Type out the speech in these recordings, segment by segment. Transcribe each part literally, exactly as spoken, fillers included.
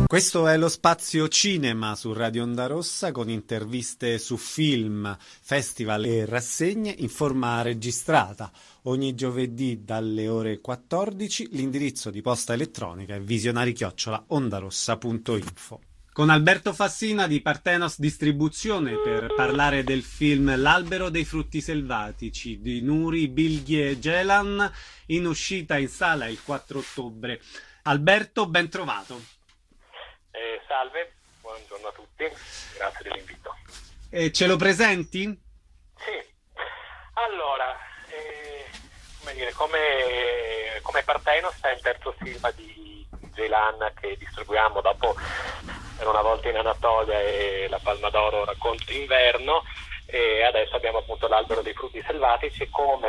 Questo è lo Spazio Cinema su Radio Onda Rossa, con interviste su film, festival e rassegne in forma registrata. Ogni giovedì dalle ore quattordici. L'indirizzo di posta elettronica è visionari chiocciola ondarossa punto info. Con Alberto Fassina di Parthenos Distribuzione per parlare del film L'albero dei frutti selvatici di Nuri Bilge Ceylan, in uscita in sala il quattro ottobre. Alberto, ben trovato. Eh, salve, buongiorno a tutti, grazie dell'invito. E ce lo presenti? Sì, allora, eh, come dire, come, come Parthenos è il terzo film di Ceylan che distribuiamo dopo Per una volta in Anatolia e la Palma d'Oro Racconto d'inverno, e adesso abbiamo appunto L'albero dei frutti selvatici. E come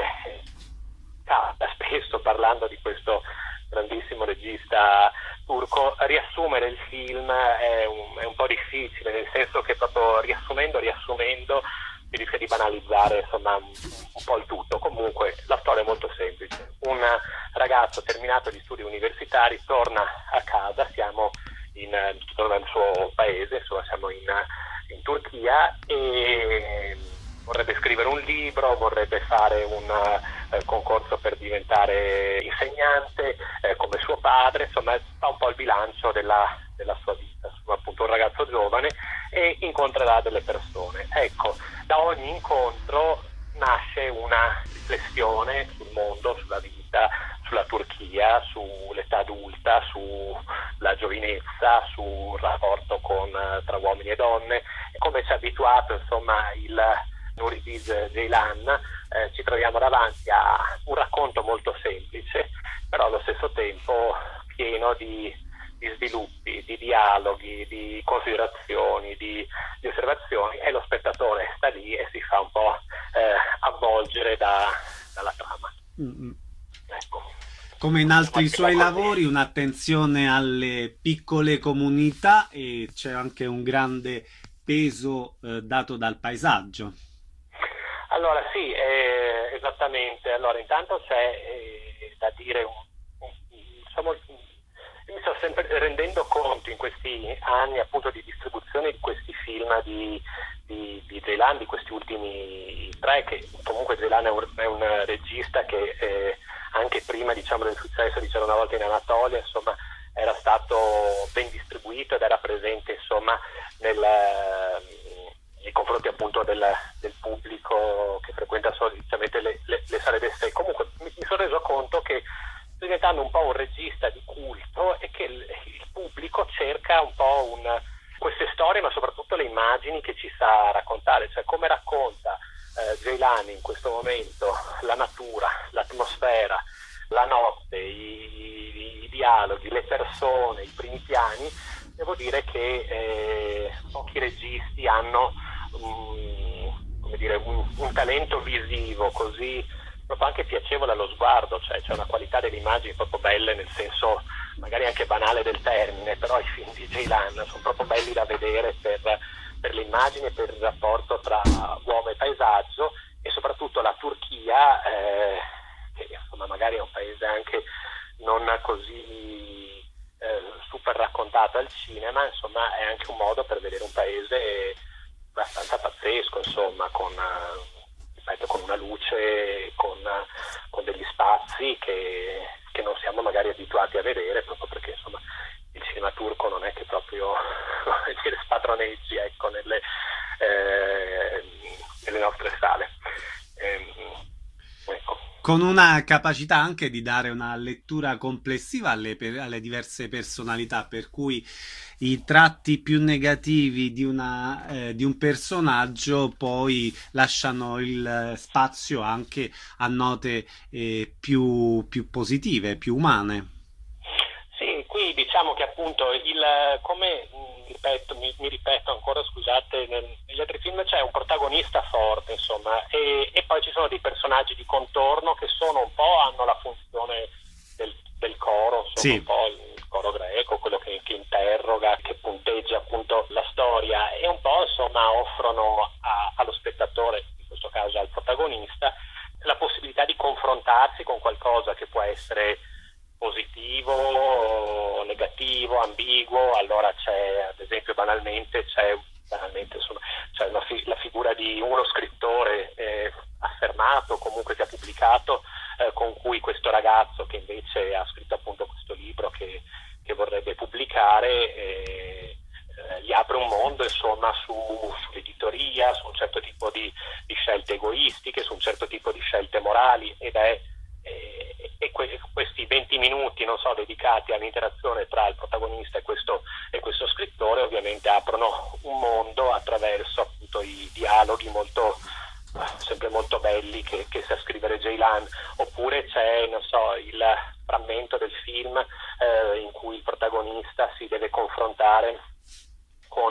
capita spesso parlando di questo grandissimo regista turco, riassumere il film è un, è un po' difficile, nel senso che proprio riassumendo, riassumendo si rischia di banalizzare insomma un, un po' il tutto. Comunque la storia è molto semplice: un ragazzo terminato gli studi universitari torna a casa, siamo in, torna nel suo paese, insomma siamo in, in Turchia, e vorrebbe scrivere un libro, vorrebbe fare un eh, concorso per diventare insegnante eh, come suo padre, insomma fa un po' il bilancio della, della sua vita, insomma, appunto un ragazzo giovane, e incontrerà delle persone. Ecco, da ogni incontro nasce una riflessione sul mondo, sulla vita, sulla Turchia, sull'età adulta, sulla giovinezza, sul rapporto con, tra uomini e donne. Come ci ha abituato insomma il Nuri Bilge Ceylan, eh, ci troviamo davanti a un racconto molto semplice, però allo stesso tempo pieno di, di sviluppi, di dialoghi, di considerazioni, di, di osservazioni, e lo spettatore sta lì e si fa un po' eh, avvolgere da, dalla trama. Mm-hmm. Ecco. Come in altri suoi lavori, un'attenzione alle piccole comunità, e c'è anche un grande peso eh, dato dal paesaggio. Allora sì, eh, esattamente. Allora intanto c'è eh, da dire, un, un, insomma, io mi sto sempre rendendo conto in questi anni appunto di distribuzione di questi film di, di, di Ceylan, di questi ultimi tre, che comunque Ceylan è un, è un regista che eh, anche prima diciamo del successo di C'era una volta in Anatolia insomma era stato ben distribuito ed era presente insomma nel, nei confronti appunto del, del pubblico che frequenta solitamente le, le, le sale d'essai. Comunque mi, mi sono reso conto che sto diventando un po' un regista di culto, e che il, il pubblico cerca un po' un, queste storie, ma soprattutto le immagini che ci sa raccontare, cioè come racconta eh, Ceylan in questo momento la natura, l'atmosfera, la notte, i, i dialoghi, le persone, i primi piani. Devo dire che eh, pochi registi hanno um, come dire, un, un talento visivo così proprio anche piacevole allo sguardo, cioè c'è una qualità delle immagini proprio belle, nel senso magari anche banale del termine, però i film di Ceylan sono proprio belli da vedere per, per le immagini e per il rapporto tra uomo e paesaggio, e soprattutto la Turchia, eh, che insomma magari è un paese anche non così eh, super raccontato al cinema, insomma è anche un modo per vedere un paese abbastanza pazzesco, insomma, con, ripeto, con una luce, con, con degli spazi che, che non siamo magari abituati a vedere, proprio perché insomma il cinema turco non è che proprio dire, spatroneggi ecco, nelle, eh, nelle nostre sale. Eh, ecco. Con una capacità anche di dare una lettura complessiva alle, per, alle diverse personalità, per cui i tratti più negativi di, una, eh, di un personaggio poi lasciano il spazio anche a note eh, più, più positive, più umane. Sì, qui diciamo che appunto il come ripeto, mi, mi ripeto ancora, scusate, nel, negli altri film c'è un protagonista forte, insomma, e, e poi ci sono dei personaggi di contorno che sono un po', hanno la funzione del, del coro, insomma, sì. Un po' il coro greco, quello che, che interroga, che punteggia appunto la storia, e un po' insomma offrono a, allo spettatore, in questo caso al protagonista, la possibilità di confrontarsi con qualcosa che può essere positivo, negativo, ambiguo, narrativo, allora c'è, ad esempio, banalmente, c'è, banalmente, insomma, c'è una fi- la figura di uno scrittore eh, affermato, comunque che ha pubblicato, eh, con cui questo ragazzo che invece ha scritto appunto questo libro che, che vorrebbe pubblicare, eh, eh, gli apre un mondo, insomma, su, sull'editoria, su un certo tipo di, di scelte egoistiche, su un certo tipo di scelte morali, ed è E, e que- questi venti minuti, non so, dedicati all'interazione tra il protagonista e questo, e questo scrittore, ovviamente aprono un mondo attraverso appunto i dialoghi molto, sempre molto belli che, che sa scrivere Ceylan. Oppure c'è, non so, il frammento del film eh, in cui il protagonista si deve confrontare con,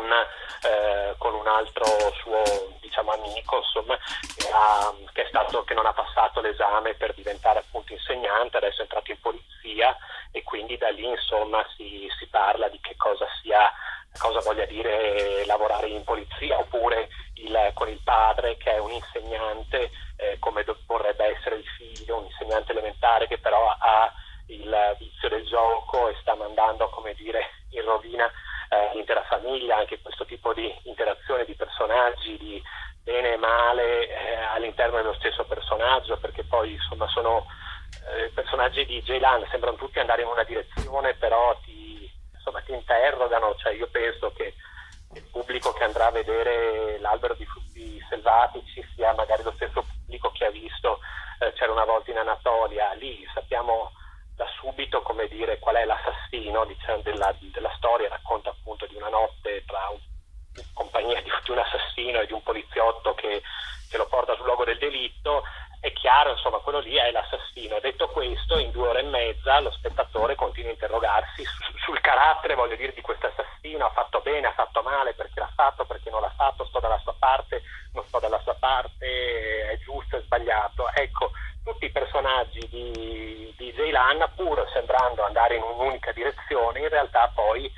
eh, con un altro suo, diciamo, amico, insomma, che, ha, che è stato, che non ha passato l'esame per diventare appunto insegnante, adesso è entrato in polizia, e quindi da lì, insomma, si, si parla di che cosa sia, cosa voglia dire lavorare in polizia. Oppure il, con il padre, che è un insegnante, eh, come do, vorrebbe essere il figlio, un insegnante elementare che però ha il vizio del gioco e sta mandando, come dire, in rovina eh, l'intera famiglia. Anche questo tipo di interazione di personaggi, di bene e male eh, all'interno dello stesso personaggio, perché poi, insomma, sono eh, personaggi di Ceylan, sembrano tutti andare in una direzione, però ti, insomma, ti interrogano. Cioè, io penso che il pubblico che andrà a vedere L'albero di frutti selvatici sia magari lo stesso pubblico che ha visto eh, C'era una volta in Anatolia. Lì sappiamo da subito, come dire, qual è l'assassino, diciamo, della, della storia. Racconta appunto di una notte tra un, in compagnia di, di un assassino e di un poliziotto che, che lo porta sul luogo del delitto. È chiaro, insomma, quello lì è l'assassino. Detto questo, in due ore e mezza lo spettatore continua a interrogarsi su, sul carattere, voglio dire, di questo assassino. Ha fatto bene, ha fatto male, perché l'ha fatto, perché non l'ha fatto, sto dalla sua parte, non sto dalla sua parte, è giusto, è sbagliato. Ecco, tutti i personaggi di, di Ceylan, pur sembrando andare in un'unica direzione, in realtà poi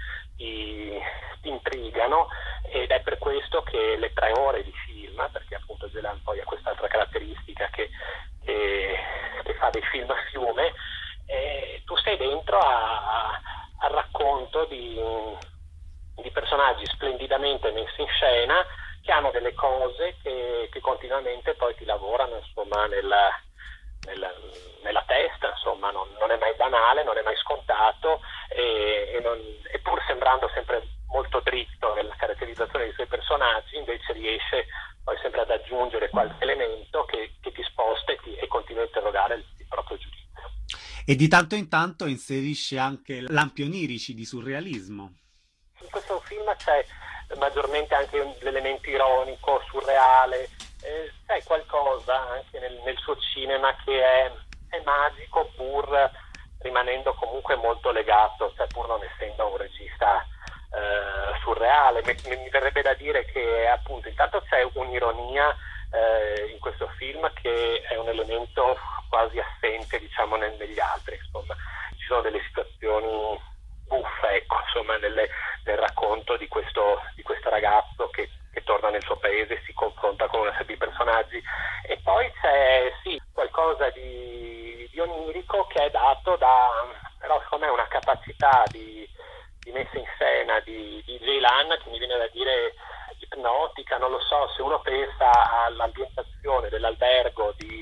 ti, ti intrigano, ed è per questo che le tre ore di film, perché appunto Ceylan poi ha quest'altra caratteristica che, che, che fa dei film a fiume, e tu sei dentro a, a, al racconto di, di personaggi splendidamente messi in scena, che hanno delle cose che, che continuamente poi ti lavorano, insomma, nella Nella, nella testa, insomma. Non, non è mai banale, non è mai scontato, e, e, non, e pur sembrando sempre molto dritto nella caratterizzazione dei suoi personaggi, invece riesce poi sempre ad aggiungere qualche elemento che, che ti sposta e, ti, e continua a interrogare il, il proprio giudizio. E di tanto in tanto inserisce anche lampi onirici di surrealismo. In questo film c'è maggiormente anche l'elemento ironico, surreale. Eh, c'è qualcosa anche nel, nel suo cinema che è, è magico, pur rimanendo comunque molto legato, cioè pur non essendo un regista eh, surreale. Mi, mi verrebbe da dire che appunto intanto c'è un'ironia eh, in questo film che è un elemento quasi assente, diciamo, nel, negli altri. Insomma, ci sono delle situazioni buffe, ecco, insomma, nelle, nel racconto di questo, di questo ragazzo che che torna nel suo paese e si confronta con una serie di personaggi. E poi c'è, sì, qualcosa di, di onirico che è dato da, però secondo me, una capacità di, di messa in scena di, di Ceylan che mi viene da dire ipnotica. Non lo so, se uno pensa all'ambientazione dell'albergo di,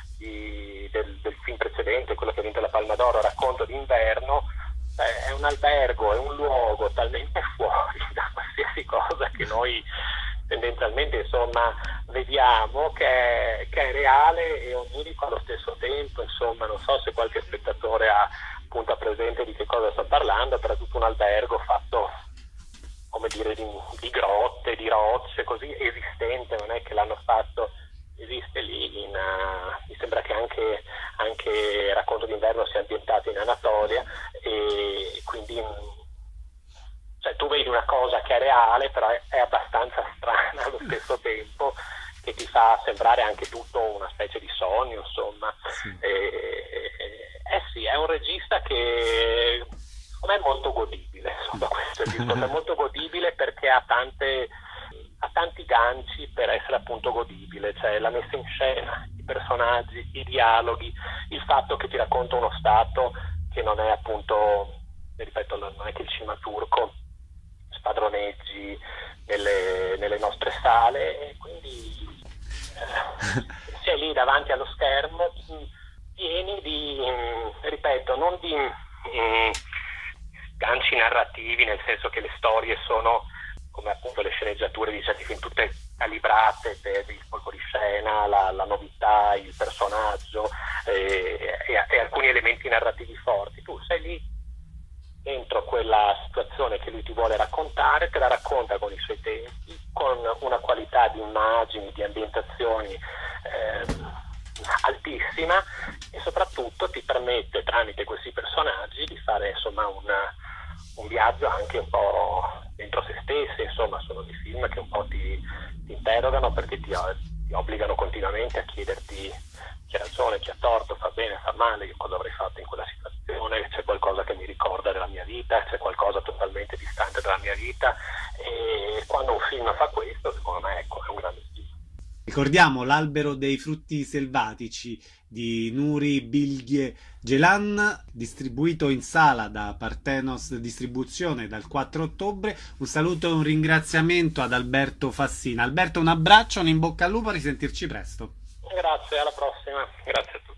di, del, del film precedente, quello che ha vinto la Palma d'Oro, Racconto d'inverno, è un albergo, è un luogo talmente fuori da qualsiasi cosa che noi tendenzialmente, insomma, vediamo che è, che è reale e onirico allo stesso tempo. Insomma, non so se qualche spettatore ha appunto ha presente di che cosa sto parlando, però è tutto un albergo fatto, come dire, di, di grotte, di rocce, così, esistente, non è che l'hanno fatto, esiste lì. In, uh, mi sembra che anche, anche Racconto d'inverno sia ambientato in Anatolia, e quindi cioè, tu vedi una cosa che è reale, però è, è abbastanza strana allo stesso tempo, che ti fa sembrare anche tutto una specie di sogno, insomma. Sì. E, eh sì, è un regista che secondo me è molto godibile, insomma, questo è il discorso, è molto godibile perché ha tante ha tanti ganci per essere appunto godibile, cioè la messa in scena, i personaggi, i dialoghi, il fatto che ti racconta uno stato che non è appunto ripeto, non è che il cinema turco spadroneggi nelle, nelle nostre sale, e quindi eh, sei lì davanti allo schermo pieni di, ripeto, non di mh, ganci narrativi, nel senso che le storie sono come appunto le sceneggiature di certi film, tutte calibrate per il colpo di scena, la, la novità, il personaggio eh, e, e alcuni elementi narrativi forti. Tu sei lì dentro quella situazione che lui ti vuole raccontare, te la racconta con i suoi tempi, con una qualità di immagini, di ambientazioni eh, altissima, e soprattutto ti permette tramite questi personaggi di fare insomma un, un viaggio anche un po' dentro se stessi. Insomma, sono dei film che un po' ti, ti interrogano, perché ti, ti obbligano continuamente a chiederti chi ha ragione, chi ha torto, fa bene, fa male, io cosa avrei fatto in quella situazione, c'è qualcosa che mi ricorda della mia vita, c'è qualcosa totalmente distante dalla mia vita, e quando un film fa questo, secondo me, ecco, è un grande film. Ricordiamo L'albero dei frutti selvatici di Nuri Bilge Ceylan, distribuito in sala da Parthenos Distribuzione dal quattro ottobre. Un saluto e un ringraziamento ad Alberto Fassina. Alberto, un abbraccio, un in bocca al lupo, a risentirci presto. Grazie, alla prossima. Grazie a tutti.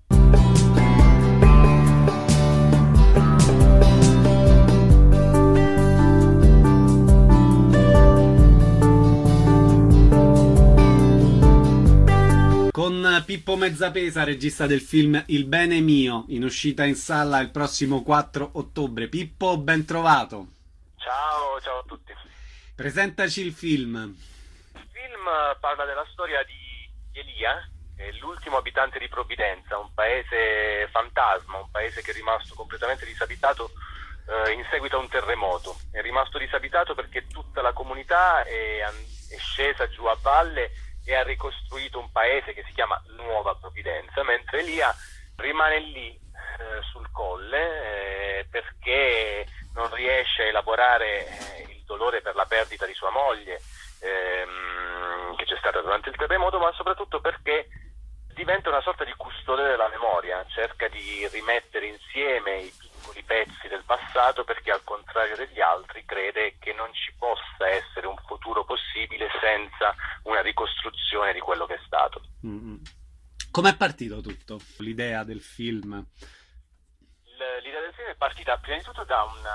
Con Pippo Mezzapesa, regista del film Il bene mio, in uscita in sala il prossimo quattro ottobre. Pippo, ben trovato. Ciao, ciao a tutti. Presentaci il film. Il film parla della storia di Elia, l'ultimo abitante di Provvidenza, un paese fantasma, un paese che è rimasto completamente disabitato eh, in seguito a un terremoto. È rimasto disabitato perché tutta la comunità è, è scesa giù a valle e ha ricostruito un paese che si chiama Nuova Provvidenza, mentre Elia rimane lì eh, sul colle eh, perché non riesce a elaborare eh, il dolore per la perdita di sua moglie ehm, che c'è stata durante il terremoto, ma soprattutto perché diventa una sorta di custode della memoria, cerca di rimettere insieme i piccoli pezzi del passato, perché al contrario degli altri crede che non ci possa essere un futuro possibile senza una ricostruzione di quello che è stato. Mm-hmm. Com'è partito tutto? L'idea del film? L'idea del film è partita prima di tutto da un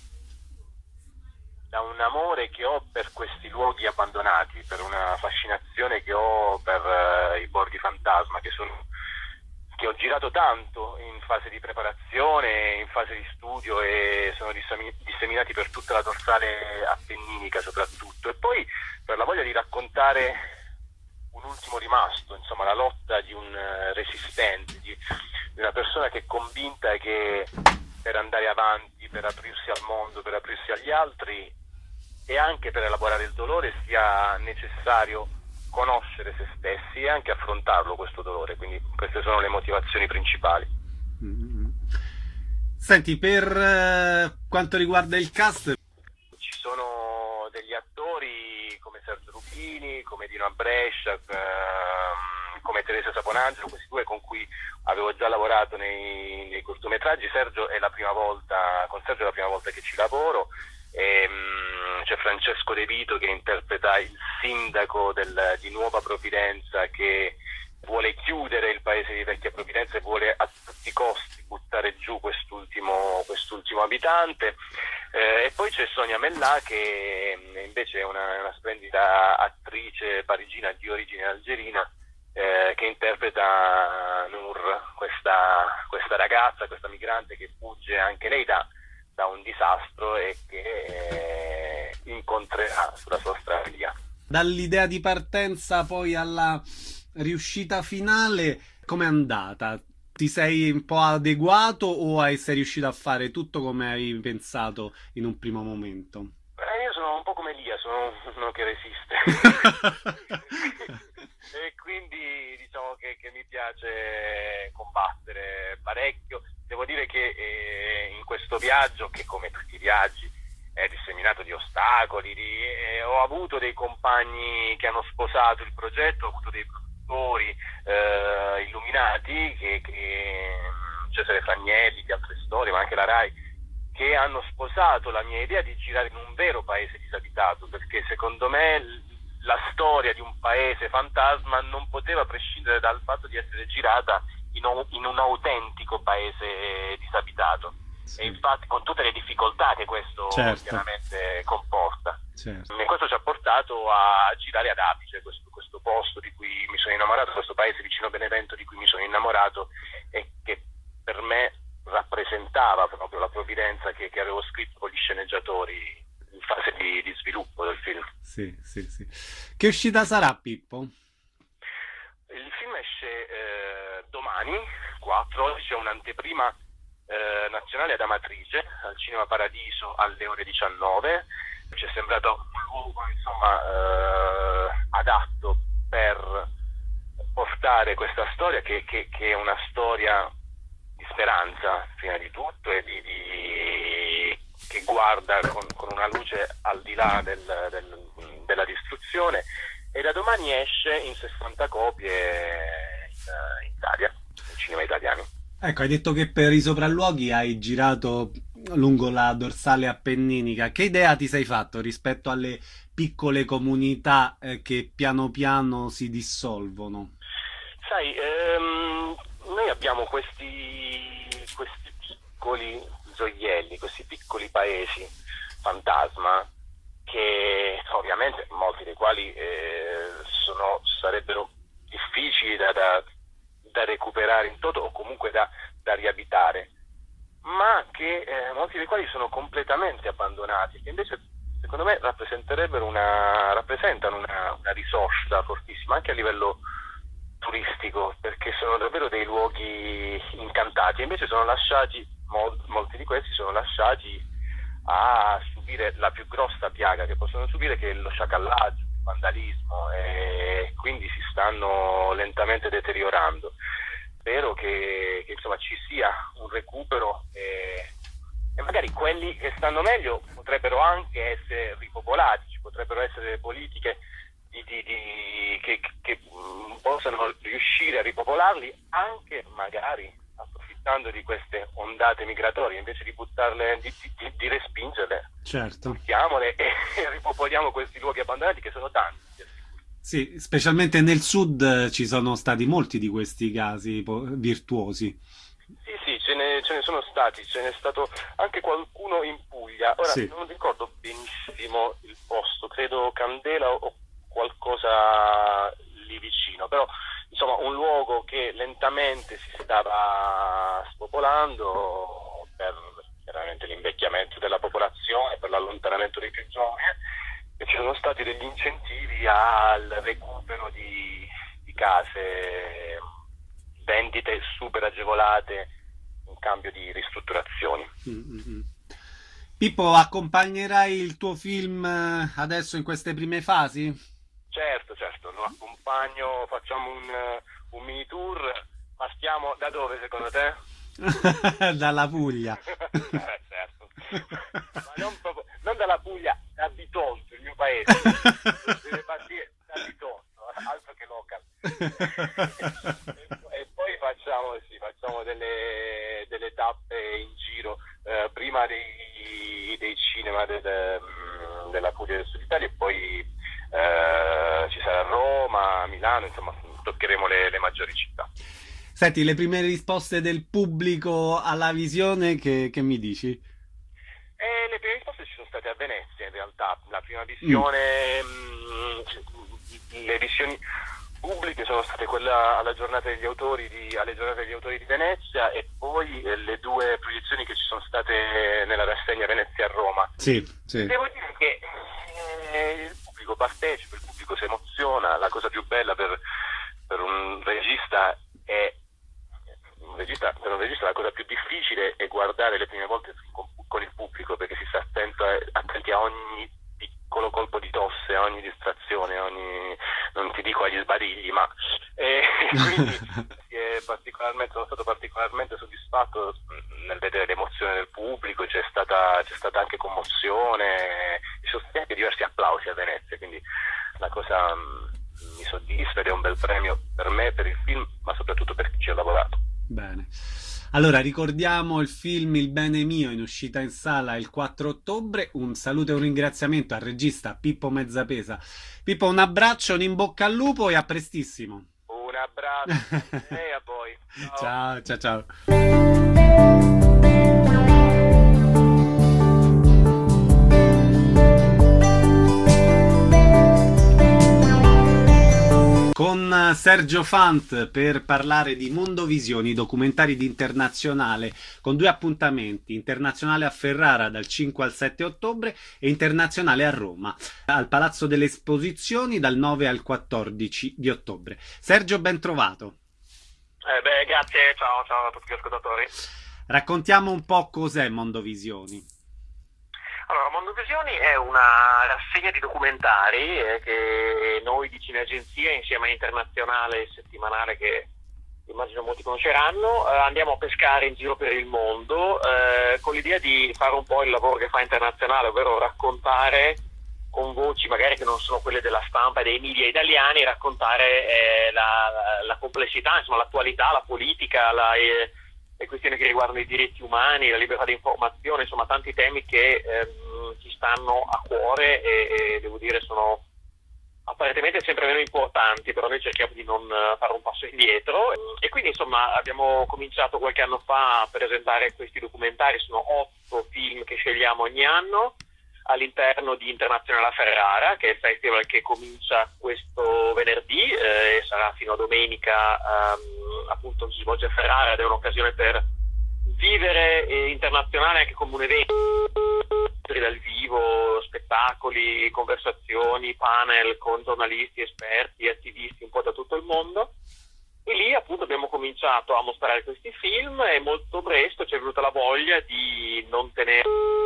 da un amore che ho per questi luoghi abbandonati, per una fascinazione che ho per uh, i borghi fantasma, che sono che ho girato tanto in fase di preparazione, in fase di studio, e sono disseminati per tutta la dorsale appenninica soprattutto, e poi per la voglia di raccontare un ultimo rimasto, insomma la lotta di un uh, resistente, di, di una persona che è convinta che per andare avanti, per aprirsi al mondo, per aprirsi agli altri e anche per elaborare il dolore sia necessario conoscere se stessi e anche affrontarlo questo dolore. Quindi queste sono le motivazioni principali. Mm-hmm. Senti, per eh, quanto riguarda il cast, ci sono degli attori come Sergio Rubini, come Dino Brescia, ehm, come Teresa Saponangelo, questi due con cui avevo già lavorato nei, nei cortometraggi. Sergio è la prima volta, con Sergio è la prima volta che ci lavoro. E, um, c'è Francesco De Vito che interpreta il sindaco del, di Nuova Provvidenza, che vuole chiudere il paese di Vecchia Provvidenza e vuole a tutti i costi buttare giù quest'ultimo, quest'ultimo abitante. Eh, e poi c'è Sonia Mellà, che invece è una, una splendida attrice parigina di origine algerina, eh, che interpreta Nour, questa, questa ragazza, questa migrante che fugge anche lei da da un disastro e che eh, incontrerà sulla sua strada. Dall'idea di partenza poi alla riuscita finale, com'è andata? Ti sei un po' adeguato o hai, sei riuscito a fare tutto come avevi pensato in un primo momento? Eh, io sono un po' come Elia, sono uno che resiste. E quindi diciamo che, che mi piace combattere parecchio. Devo dire che eh, in questo viaggio, che come tutti i viaggi è disseminato di ostacoli, di, eh, ho avuto dei compagni che hanno sposato il progetto, ho avuto dei produttori eh, illuminati, che, che Cesare Fragnelli, di altre storie, ma anche la Rai, che hanno sposato la mia idea di girare in un vero paese disabitato, perché secondo me la storia di un paese fantasma non poteva prescindere dal fatto di essere girata in un, in un autentico paese disabitato. Sì. E infatti con tutte le difficoltà che questo certo. chiaramente comporta. Certo. E questo ci ha portato a girare ad Apice, questo, questo posto di cui mi sono innamorato, questo paese vicino Benevento di cui mi sono innamorato e che per me rappresentava proprio la provvidenza che, che avevo scritto con gli sceneggiatori in fase di, di sviluppo del film. Sì, sì, sì. Che uscita sarà, Pippo? Il film esce eh, domani, quattro, oggi c'è un'anteprima eh, nazionale ad Amatrice, al Cinema Paradiso alle ore diciannove. Ci è sembrato un luogo, insomma, eh, adatto per portare questa storia che, che, che è una storia di speranza prima di tutto e di, di che guarda con, con una luce al di là del, del, della distruzione, e da domani esce in sessanta copie in, in Italia, in cinema italiano. Ecco, hai detto che per i sopralluoghi hai girato lungo la dorsale appenninica. Che idea ti sei fatto rispetto alle piccole comunità eh, che piano piano si dissolvono? Sai, ehm, noi abbiamo questi, questi piccoli gioielli, questi piccoli paesi fantasma che ovviamente molti dei quali eh, sono, sarebbero difficili da, da, da recuperare in toto o comunque da, da riabitare, ma che eh, molti dei quali sono completamente abbandonati, che invece secondo me rappresenterebbero una, rappresentano una, una risorsa fortissima anche a livello turistico, perché sono davvero dei luoghi incantati, e invece sono lasciati, mol, molti di questi sono lasciati a subire la più grossa piaga che possono subire, che è lo sciacallaggio, il vandalismo, e quindi si stanno lentamente deteriorando. Spero che, che insomma ci sia un recupero e, e magari quelli che stanno meglio potrebbero anche essere ripopolati, ci potrebbero essere delle politiche di, di, di, che, che possano riuscire a ripopolarli, anche magari approfittando di queste ondate migratorie, invece di buttarle, di, di, di respingerle, certo, buttiamole e ripopoliamo questi luoghi abbandonati che sono tanti. Sì, specialmente nel sud ci sono stati molti di questi casi virtuosi. Sì, sì, ce ne, ce ne sono stati, ce n'è stato anche qualcuno in Puglia. Ora sì. Non ricordo benissimo il posto, credo Candela o qualcosa lì vicino, però insomma un luogo che lentamente si stava spopolando per chiaramente l'invecchiamento della popolazione, per l'allontanamento dei più giovani, e ci sono stati degli incentivi al recupero di, di case, vendite super agevolate in cambio di ristrutturazioni. Mm-hmm. Pippo, accompagnerai il tuo film adesso in queste prime fasi? Certo, certo, lo accompagno, facciamo un, un mini tour. Partiamo da dove secondo te? Dalla Puglia. eh, certo. Ma non, proprio, non dalla Puglia, da Bitonto, il mio paese. Deve partire da Bitonto, altro che local. e, e poi facciamo, sì, facciamo delle, delle tappe in giro, eh, prima dei, dei cinema del, della Puglia del Sud Italia, e poi Uh, ci sarà Roma, Milano, insomma toccheremo le, le maggiori città. Senti, le prime risposte del pubblico alla visione, che, che mi dici? Eh, le prime risposte ci sono state a Venezia, in realtà la prima visione, mm. mh, le visioni pubbliche sono state quella alla giornata degli autori di, alle giornate degli autori di Venezia, e poi eh, le due proiezioni che ci sono state nella rassegna Venezia a Roma. Sì, sì. Devo dire che eh, il pubblico partecipa, il pubblico si emoziona. La cosa più bella per, per un regista è un regista, per un regista la cosa più difficile è guardare le prime volte con, con il pubblico, perché si sta attento a, attenti a ogni piccolo colpo di tosse, a ogni distrazione, a ogni, non ti dico agli sbadigli, ma eh, quindi è particolarmente, sono stato particolarmente soddisfatto nel vedere l'emozione del pubblico. C'è stata, c'è stata anche commozione, ci sono stati anche diversi applausi a Venezia, quindi la cosa mh, mi soddisfa ed è un bel premio per me, per il film, ma soprattutto per chi ci ha lavorato. Bene. Allora, ricordiamo il film Il bene mio, in uscita in sala il quattro ottobre. Un saluto e un ringraziamento al regista Pippo Mezzapesa. Pippo, un abbraccio, un in bocca al lupo e a prestissimo. Un abbraccio e a voi. Ciao, ciao, ciao. ciao. Con Sergio Fant per parlare di Mondovisioni, documentari di Internazionale, con due appuntamenti: Internazionale a Ferrara dal cinque al sette ottobre e Internazionale a Roma, al Palazzo delle Esposizioni dal nove al quattordici di ottobre. Sergio, ben trovato. Eh beh, grazie, ciao, ciao a tutti gli ascoltatori. Raccontiamo un po' cos'è Mondovisioni. Allora, Mondovisioni è una rassegna di documentari eh, che noi di Cineagenzia, insieme a Internazionale settimanale, che immagino molti conosceranno, eh, andiamo a pescare in giro per il mondo eh, con l'idea di fare un po' il lavoro che fa Internazionale, ovvero raccontare con voci magari che non sono quelle della stampa e dei media italiani, raccontare eh, la, la complessità, insomma l'attualità, la politica, la... Eh, le questioni che riguardano i diritti umani, la libertà di informazione, insomma tanti temi che ehm, ci stanno a cuore e, e devo dire sono apparentemente sempre meno importanti, però noi cerchiamo di non fare un passo indietro e quindi insomma abbiamo cominciato qualche anno fa a presentare questi documentari. Sono otto film che scegliamo ogni anno all'interno di Internazionale a Ferrara, che è il festival che comincia questo venerdì eh, e sarà fino a domenica, ehm, appunto si svolge a Ferrara ed è un'occasione per vivere eh, Internazionale anche come un evento dal vivo, spettacoli, conversazioni, panel con giornalisti, esperti, attivisti un po' da tutto il mondo. E lì appunto abbiamo cominciato a mostrare questi film e molto presto ci è venuta la voglia di non tenere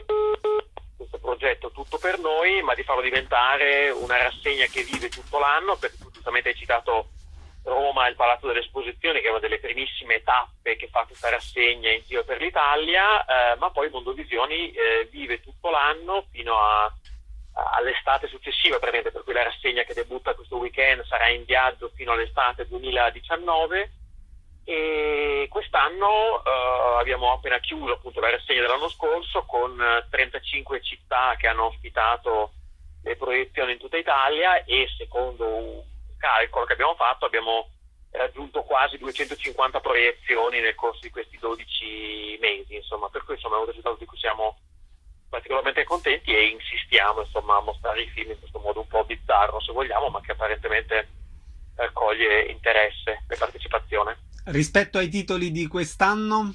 questo progetto tutto per noi, ma di farlo diventare una rassegna che vive tutto l'anno, perché tu giustamente hai citato Roma e il Palazzo delle Esposizioni, che è una delle primissime tappe che fa questa rassegna in giro per l'Italia, eh, ma poi Mondovisioni eh, vive tutto l'anno fino a, a, all'estate successiva, per cui la rassegna che debutta questo weekend sarà in viaggio fino all'estate duemiladiciannove. E quest'anno uh, abbiamo appena chiuso appunto la rassegna dell'anno scorso con trentacinque città che hanno ospitato le proiezioni in tutta Italia e secondo un calcolo che abbiamo fatto abbiamo raggiunto quasi duecentocinquanta proiezioni nel corso di questi dodici mesi, insomma, per cui insomma è un risultato di cui siamo particolarmente contenti e insistiamo insomma a mostrare i film in questo modo un po' bizzarro, se vogliamo, ma che apparentemente raccoglie interesse e partecipazione. Rispetto ai titoli di quest'anno?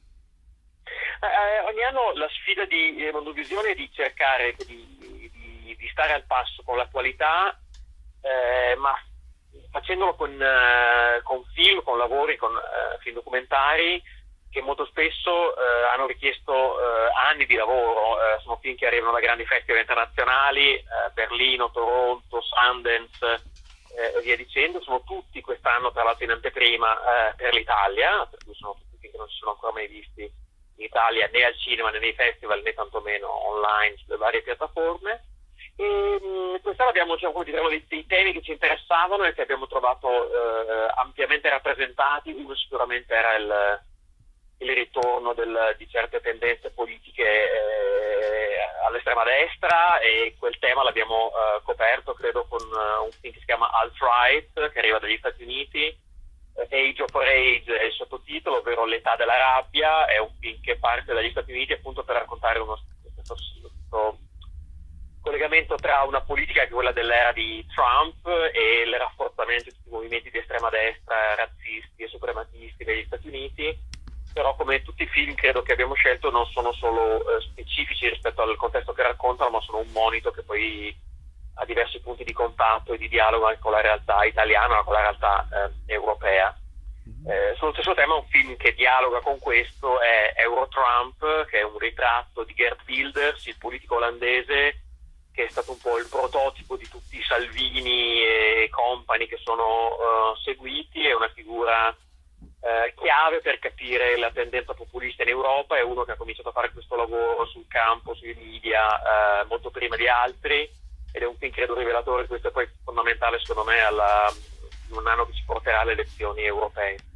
Eh, ogni anno la sfida di eh, Mondovisione è di cercare di, di, di stare al passo con l'attualità, eh, ma facendolo con, eh, con film, con lavori, con eh, film documentari che molto spesso eh, hanno richiesto eh, anni di lavoro. Eh, sono film che arrivano da grandi festival internazionali, eh, Berlino, Toronto, Sundance, e via dicendo. Sono tutti quest'anno tra l'altro in anteprima eh, per l'Italia, per cui sono tutti film che non si sono ancora mai visti in Italia né al cinema né nei festival né tantomeno online sulle varie piattaforme. E mh, quest'anno abbiamo diciamo, dei, dei temi che ci interessavano e che abbiamo trovato eh, ampiamente rappresentati. Uno sicuramente era il, il ritorno del, di certe tendenze politiche eh, all'estrema destra, e quel tema l'abbiamo eh, coperto credo con uh, un film che si chiama Alt-Right, che arriva dagli Stati Uniti. Age of Rage è il sottotitolo, ovvero l'età della rabbia. È un film che parte dagli Stati Uniti appunto per raccontare uno questo, questo collegamento tra una politica che è quella dell'era di Trump e il rafforzamento di tutti i movimenti di estrema destra, razzisti e suprematisti degli Stati Uniti. Però come tutti i film credo che abbiamo scelto non sono solo eh, specifici rispetto al contesto che raccontano, ma sono un monito che poi ha diversi punti di contatto e di dialogo anche con la realtà italiana, con la realtà eh, europea. Eh, sullo stesso tema un film che dialoga con questo è Euro-Trump, che è un ritratto di Geert Wilders, il politico olandese, che è stato un po' il prototipo di tutti i Salvini e compagni che sono uh, seguiti. È una figura uh, chiave per capire la tendenza populista in Europa. È uno che ha cominciato a fare questo lavoro sul campo, sui media, uh, molto prima di altri, ed è un film credo rivelatore. Questo è poi fondamentale secondo me alla, in un anno che ci porterà alle elezioni europee.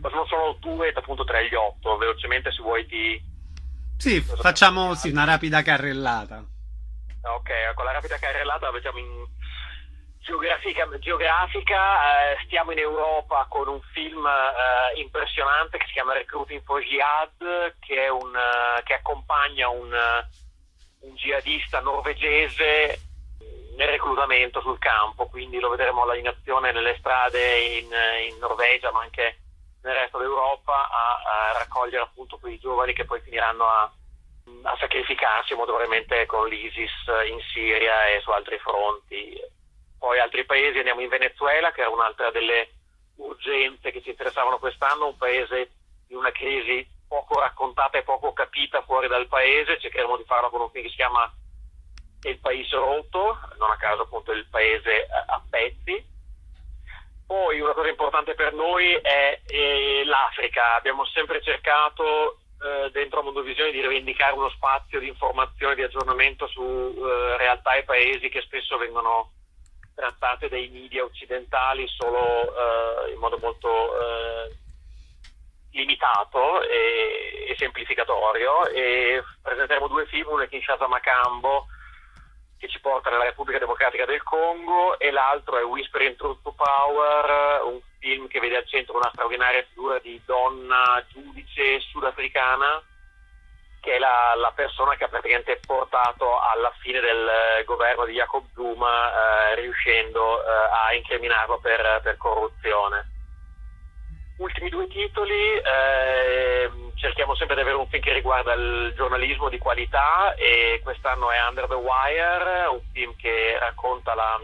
ma sono solo due appunto tra gli otto. Velocemente, se vuoi ti... Sì, facciamo sì, una rapida carrellata. Ok, con la rapida carrellata la facciamo in geografica. geografica eh, stiamo in Europa con un film eh, impressionante che si chiama Recruiting for Jihad, che, è un, uh, che accompagna un, uh, un jihadista norvegese nel reclutamento sul campo, quindi lo vedremo in azione nelle strade in, in Norvegia, ma anche nel resto d'Europa, a, a raccogliere appunto quei giovani che poi finiranno a, a sacrificarsi molto probabilmente con l'ISIS in Siria e su altri fronti. Poi altri paesi, andiamo in Venezuela, che era un'altra delle urgenze che ci interessavano quest'anno, un paese in una crisi poco raccontata e poco capita fuori dal paese. Cercheremo di farlo con un film che si chiama Il Paese Rotto, non a caso appunto il paese a pezzi. Poi una cosa importante per noi è, è l'Africa. Abbiamo sempre cercato eh, dentro a Mondovisione di rivendicare uno spazio di informazione, di aggiornamento su eh, realtà e paesi che spesso vengono trattate dai media occidentali solo eh, in modo molto eh, limitato e, e semplificatorio, e presenteremo due film, uno è Kinshasa Macambo, che ci porta nella Repubblica Democratica del Congo, e l'altro è Whispering Truth to Power, un film che vede al centro una straordinaria figura di donna giudice sudafricana, che è la, la persona che ha praticamente portato alla fine del governo di Jacob Zuma, eh, riuscendo eh, a incriminarlo per, per corruzione. Ultimi due titoli, eh, cerchiamo sempre di avere un film che riguarda il giornalismo di qualità, e quest'anno è Under the Wire, un film che racconta la,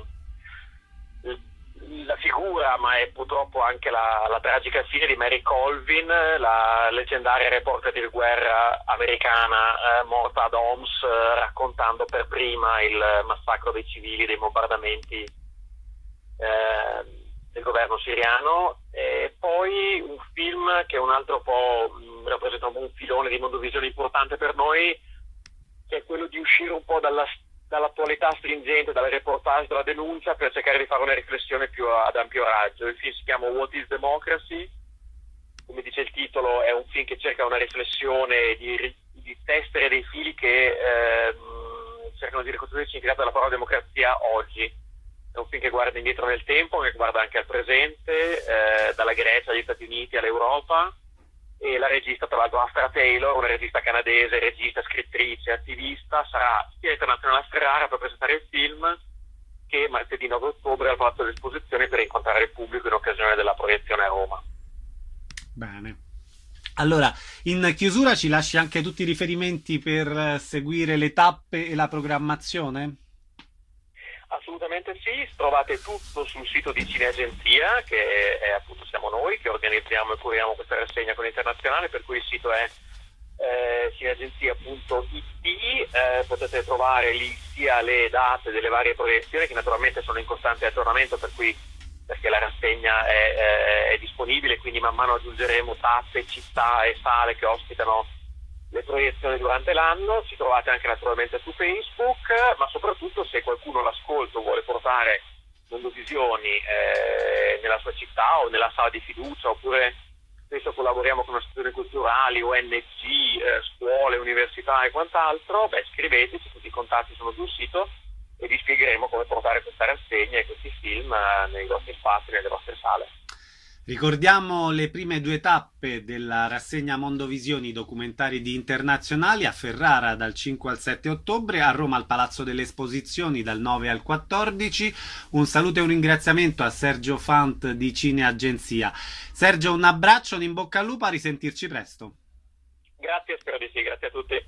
la figura, ma è purtroppo anche la, la tragica fine di Mary Colvin, la leggendaria reporter di guerra americana eh, morta ad Homs, eh, raccontando per prima il massacro dei civili, dei bombardamenti eh, del governo siriano. E poi un film che è un altro po' mh, rappresenta un filone di Mondovisione importante per noi, che è quello di uscire un po' dalla, dall'attualità stringente, dal reportage, dalla denuncia, per cercare di fare una riflessione più ad ampio raggio. Il film si chiama What is Democracy? Come dice il titolo, è un film che cerca una riflessione di, di tessere dei fili che eh, cercano di ricostruire il significato della parola democrazia oggi. È un film che guarda indietro nel tempo, che guarda anche al presente, eh, dalla Grecia agli Stati Uniti all'Europa, e la regista, tra l'altro, Astra Taylor, una regista canadese, regista, scrittrice, attivista, sarà sia internazionale a Ferrara per presentare il film, che martedì nove ottobre al Palazzo delle Esposizioni per incontrare il pubblico in occasione della proiezione a Roma. Bene. Allora, in chiusura ci lasci anche tutti i riferimenti per seguire le tappe e la programmazione? Assolutamente sì, trovate tutto sul sito di Cineagenzia, che è appunto siamo noi che organizziamo e curiamo questa rassegna con Internazionale, per cui il sito è eh, cineagenzia punto it, eh, potete trovare lì sia le date delle varie proiezioni, che naturalmente sono in costante aggiornamento, per cui perché la rassegna è, è, è disponibile, quindi man mano aggiungeremo tappe, città e sale che ospitano le proiezioni durante l'anno. Ci trovate anche naturalmente su Facebook, ma soprattutto se qualcuno l'ascolto vuole portare Mondovisioni eh, nella sua città o nella sala di fiducia, oppure spesso collaboriamo con associazioni culturali, O N G, eh, scuole, università e quant'altro, beh, scriveteci, tutti i contatti sono sul sito e vi spiegheremo come portare questa rassegna e questi film eh, nei vostri spazi, nelle vostre sale. Ricordiamo le prime due tappe della rassegna Mondovisioni documentari di Internazionali: a Ferrara dal cinque al sette ottobre, a Roma al Palazzo delle Esposizioni dal nove al quattordici. Un saluto e un ringraziamento a Sergio Fant di Cineagenzia. Sergio, un abbraccio, un in bocca al lupo, a risentirci presto. Grazie, spero di sì, grazie a tutti.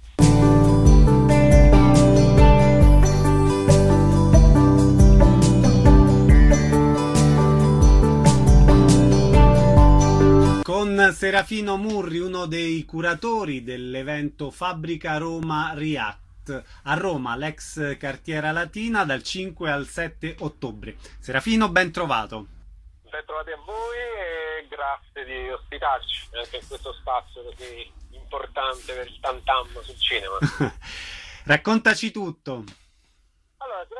Con Serafino Murri, uno dei curatori dell'evento Fabbrica Roma React a Roma, l'ex Cartiera Latina, dal cinque al sette ottobre. Serafino, ben trovato. Ben trovati a voi e grazie di ospitarci anche in questo spazio così importante per il tantam sul cinema. Raccontaci tutto. Allora, ti racconto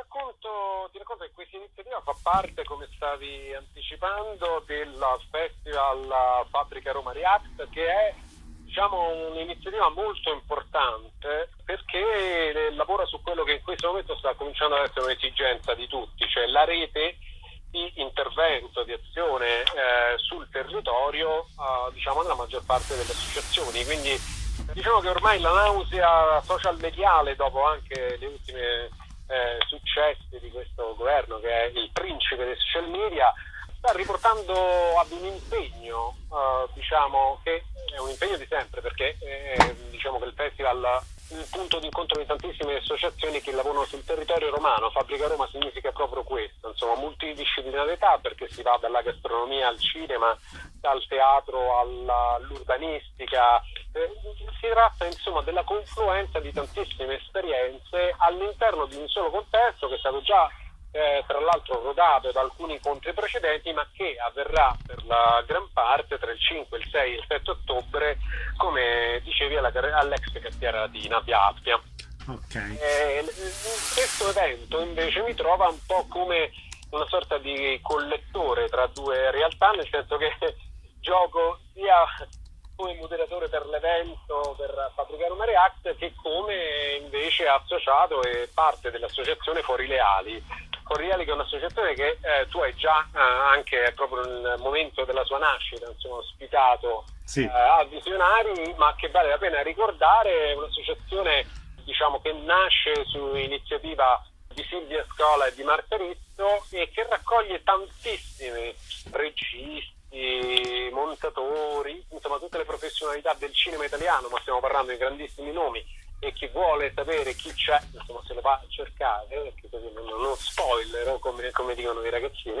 racconto, ti racconto che questa iniziativa fa parte, come stavi anticipando, del Festival Fabbrica Roma React, che è, diciamo, un'iniziativa molto importante perché lavora su quello che in questo momento sta cominciando ad essere un'esigenza di tutti, cioè la rete di intervento, di azione eh, sul territorio, eh, diciamo, nella maggior parte delle associazioni. Quindi diciamo che ormai la nausea social mediale, dopo anche le ultime eh, successi di questo governo, che è il principe dei social media, sta riportando ad un impegno, eh, diciamo, che è un impegno di sempre, perché eh, diciamo che il festival è il punto di incontro di tantissime associazioni che lavorano sul territorio romano. Fabbrica Roma significa proprio questo, insomma, multidisciplinarietà, perché si va dalla gastronomia al cinema, dal teatro alla, all'urbanistica. Eh, si tratta, insomma, della confluenza di tantissime esperienze all'interno di un solo contesto che è stato già Eh, tra l'altro rodato da alcuni incontri precedenti, ma che avverrà per la gran parte tra il cinque, il sei e il sette ottobre, come dicevi, alla, all'ex cartiera latina, Via Appia. Okay. Eh, questo evento invece mi trova un po' come una sorta di collettore tra due realtà, nel senso che gioco sia come moderatore per l'evento, per Fabbrica Roma React, che come invece associato e parte dell'associazione Fuori Leali. Fuori Leali, che è un'associazione che eh, tu hai già eh, anche proprio nel momento della sua nascita, insomma, ospitato sì. eh, a Visionari, ma che vale la pena ricordare. È un'associazione, diciamo, che nasce su iniziativa di Silvia Scola e di Marta Rizzo e che raccoglie tantissimi registi, montatori, insomma tutte le professionalità del cinema italiano, ma stiamo parlando di grandissimi nomi, e chi vuole sapere chi c'è, insomma, se lo va a cercare, perché così non, non spoiler, come, come dicono i ragazzini.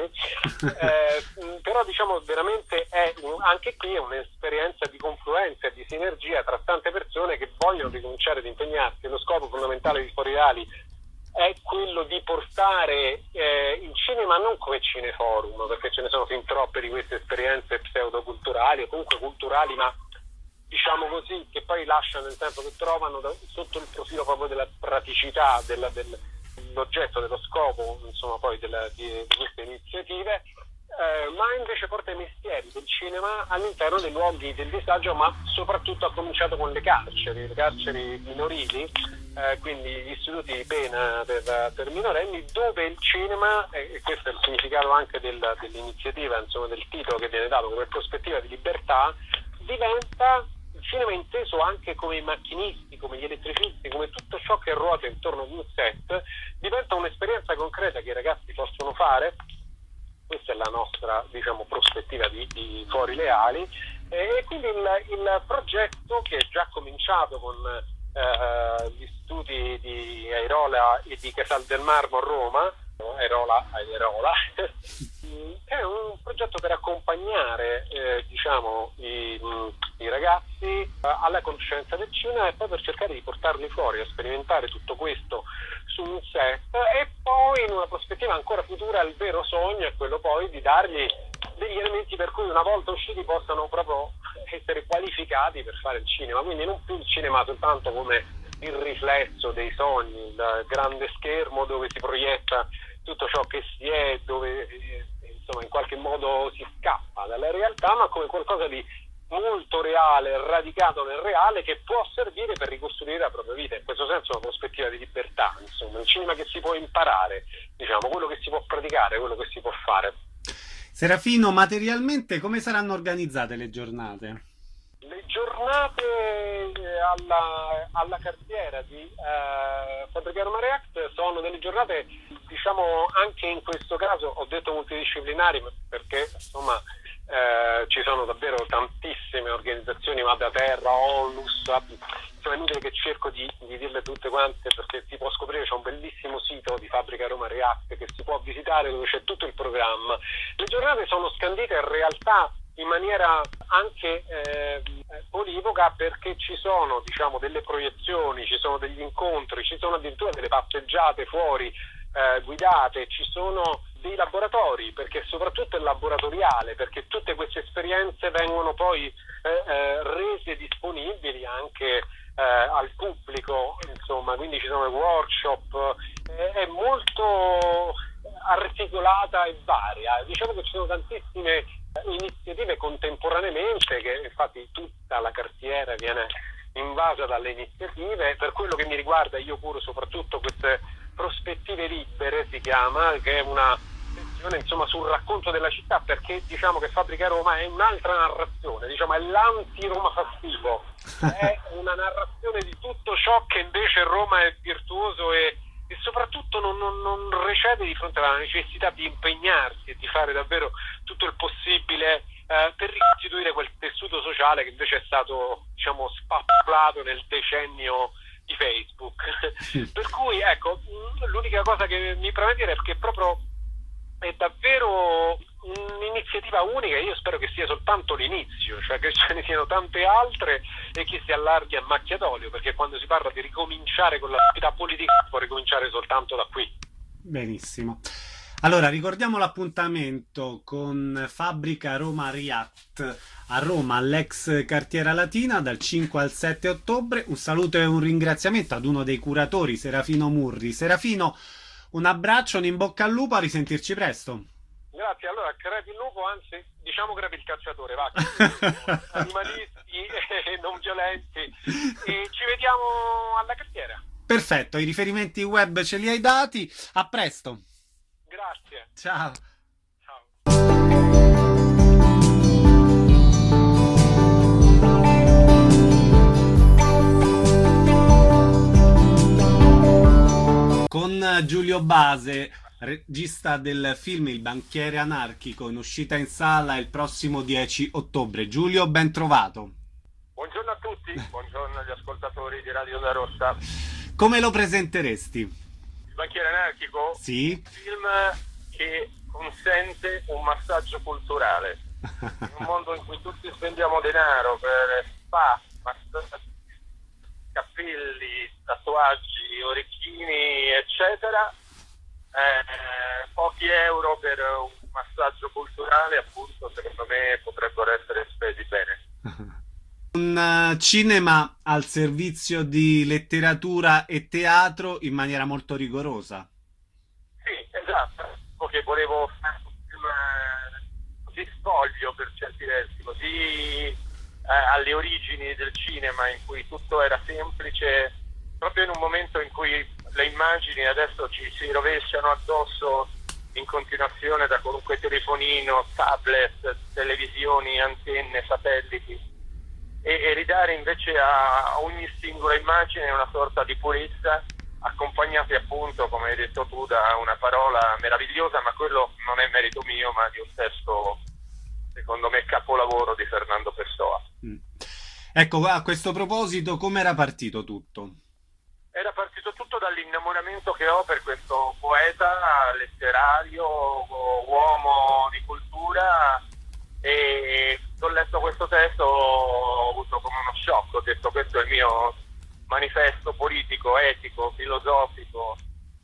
Eh, però diciamo veramente è anche qui è un'esperienza di confluenza e di sinergia tra tante persone che vogliono ricominciare ad impegnarsi. Lo scopo fondamentale di Fuori Leali è quello di portare eh, il cinema non come cineforum, perché ce ne sono fin troppe di queste esperienze pseudoculturali o comunque culturali, ma diciamo così, che poi lasciano nel tempo, che trovano da, sotto il profilo proprio della praticità della, del, dell'oggetto, dello scopo, insomma, poi della, di, di queste iniziative, eh, ma invece porta i mestieri del cinema all'interno dei luoghi del disagio, ma soprattutto ha cominciato con le carceri, le carceri minorili, eh, quindi gli istituti di pena per, per minorenni, dove il cinema, e questo è il significato anche del, dell'iniziativa, insomma, del titolo che viene dato come prospettiva di libertà, diventa il cinema inteso anche come i macchinisti, come gli elettricisti, come tutto ciò che ruota intorno ad un set, diventa un'esperienza concreta che i ragazzi possono fare. Questa è la nostra, diciamo, prospettiva di, di Fuori Leali, e quindi il, il progetto, che è già cominciato con eh, gli studi di Airola e di Casal del Marmo a Roma, Airola, Airola è un progetto per accompagnare eh, diciamo i, i ragazzi eh, alla conoscenza del cinema e poi per cercare di portarli fuori a sperimentare tutto questo su un set, e poi in una prospettiva ancora futura il vero sogno è quello poi di dargli degli elementi per cui una volta usciti possano proprio essere qualificati per fare il cinema, quindi non più il cinema soltanto come il riflesso dei sogni, il grande schermo dove si proietta tutto ciò che si è, dove insomma in qualche modo si scappa dalla realtà, ma come qualcosa di molto reale, radicato nel reale, che può servire per ricostruire la propria vita. In questo senso è una prospettiva di libertà, insomma, il cinema che si può imparare, diciamo, quello che si può praticare, quello che si può fare. Serafino, materialmente come saranno organizzate le giornate? Le giornate alla, alla cartiera di eh, Fabbrica Roma React sono delle giornate, diciamo, anche in questo caso ho detto multidisciplinari, perché insomma eh, ci sono davvero tantissime organizzazioni, Madre Terra, Onlus, insomma è inutile che cerco di, di dirle tutte quante, perché si può scoprire, c'è un bellissimo sito di Fabbrica Roma React che si può visitare, dove c'è tutto il programma. Le giornate sono scandite in realtà in maniera anche eh, polivoca, perché ci sono, diciamo, delle proiezioni, ci sono degli incontri, ci sono addirittura delle passeggiate fuori eh, guidate, ci sono dei laboratori, perché soprattutto è laboratoriale, perché tutte queste esperienze vengono poi eh, eh, rese disponibili anche eh, al pubblico, insomma, quindi ci sono i workshop, eh, è molto articolata e varia. Diciamo che ci sono tantissime iniziative contemporaneamente, che infatti tutta la cartiera viene invasa dalle iniziative. Per quello che mi riguarda, io curo soprattutto queste prospettive libere, si chiama, che è una sezione, insomma, sul racconto della città, perché diciamo che Fabbrica Roma è un'altra narrazione, diciamo è l'anti-Roma festivo, è una narrazione di tutto ciò che invece Roma è virtuoso e, e soprattutto non, non, non recede di fronte alla necessità di impegnarsi e di fare davvero tutto il possibile eh, per ricostituire quel tessuto sociale che invece è stato, diciamo, spappolato nel decennio di Facebook. Per cui, ecco, l'unica cosa che mi preme dire è che proprio è davvero un'iniziativa unica. Io spero che sia soltanto l'inizio, cioè che ce ne siano tante altre e che si allarghi a macchia d'olio, perché quando si parla di ricominciare con l'attività politica si può ricominciare soltanto da qui. Benissimo. Allora, ricordiamo l'appuntamento con Fabbrica Roma Riat a Roma, all'ex Cartiera Latina, dal cinque al sette ottobre. Un saluto e un ringraziamento ad uno dei curatori, Serafino Murri. Serafino, un abbraccio, un in bocca al lupo, a risentirci presto. Grazie, allora crepi il lupo, anzi diciamo crepi il cacciatore, va, animalisti e non violenti, e ci vediamo alla cartiera. Perfetto, i riferimenti web ce li hai dati, a presto. Grazie. Ciao. Con Giulio Base, regista del film Il banchiere anarchico, in uscita in sala il prossimo dieci ottobre. Giulio, ben trovato. Buongiorno a tutti, buongiorno agli ascoltatori di Radio Onda Rossa. Come lo presenteresti? Il banchiere anarchico? Sì. Un film che consente un massaggio culturale. In un mondo in cui tutti spendiamo denaro per spa, massaggi, cappelli, tatuaggi, orecchini, eccetera, eh, pochi euro per un massaggio culturale, appunto, secondo me potrebbero essere spesi bene. Un cinema al servizio di letteratura e teatro in maniera molto rigorosa. Sì, esatto, perché volevo fare un film così spoglio per certi versi, così eh, alle origini del cinema, in cui tutto era semplice, proprio in un momento in cui le immagini adesso ci si rovesciano addosso in continuazione da qualunque telefonino, tablet, televisioni, antenne, satelliti, e, e ridare invece a ogni singola immagine una sorta di purezza, accompagnati appunto, come hai detto tu, da una parola meravigliosa, ma quello non è merito mio, ma di un testo, secondo me, capolavoro di Fernando Pessoa. Mm. Ecco, a questo proposito, come era partito tutto? Era partito tutto dall'innamoramento che ho per questo poeta letterario, uomo di cultura, e ho letto questo testo, ho avuto come uno shock, ho detto questo è il mio manifesto politico, etico, filosofico,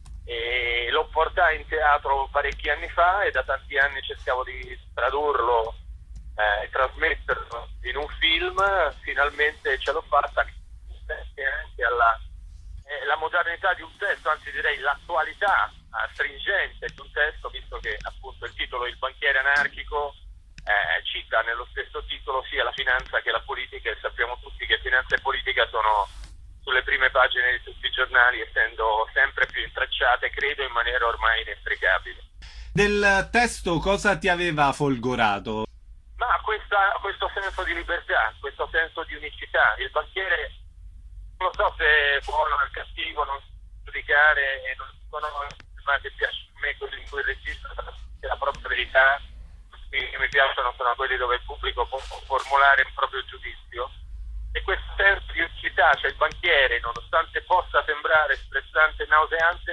e lo portai in teatro parecchi anni fa e da tanti anni cercavo di tradurlo e eh, trasmetterlo in un film. Finalmente ce l'ho fatta, e anche alla eh, la modernità di un testo, anzi direi l'attualità eh, stringente di un testo, visto che appunto il titolo Il banchiere anarchico eh, cita nello stesso titolo sia la finanza che la politica, e sappiamo tutti che finanza e politica sono sulle prime pagine di tutti i giornali, essendo sempre più intrecciate, credo, in maniera ormai inestricabile. Del testo cosa ti aveva folgorato? Ma questa, questo senso di libertà, questo senso di unicità. Il banchiere, non so se è buono o cattivo, non giudicare, e non sono, ma che piace a me quelli in cui il regista è la propria verità. Quelli che mi piacciono sono quelli dove il pubblico può formulare un proprio giudizio. E questo senso di unicità, cioè il banchiere, nonostante possa sembrare stressante e nauseante,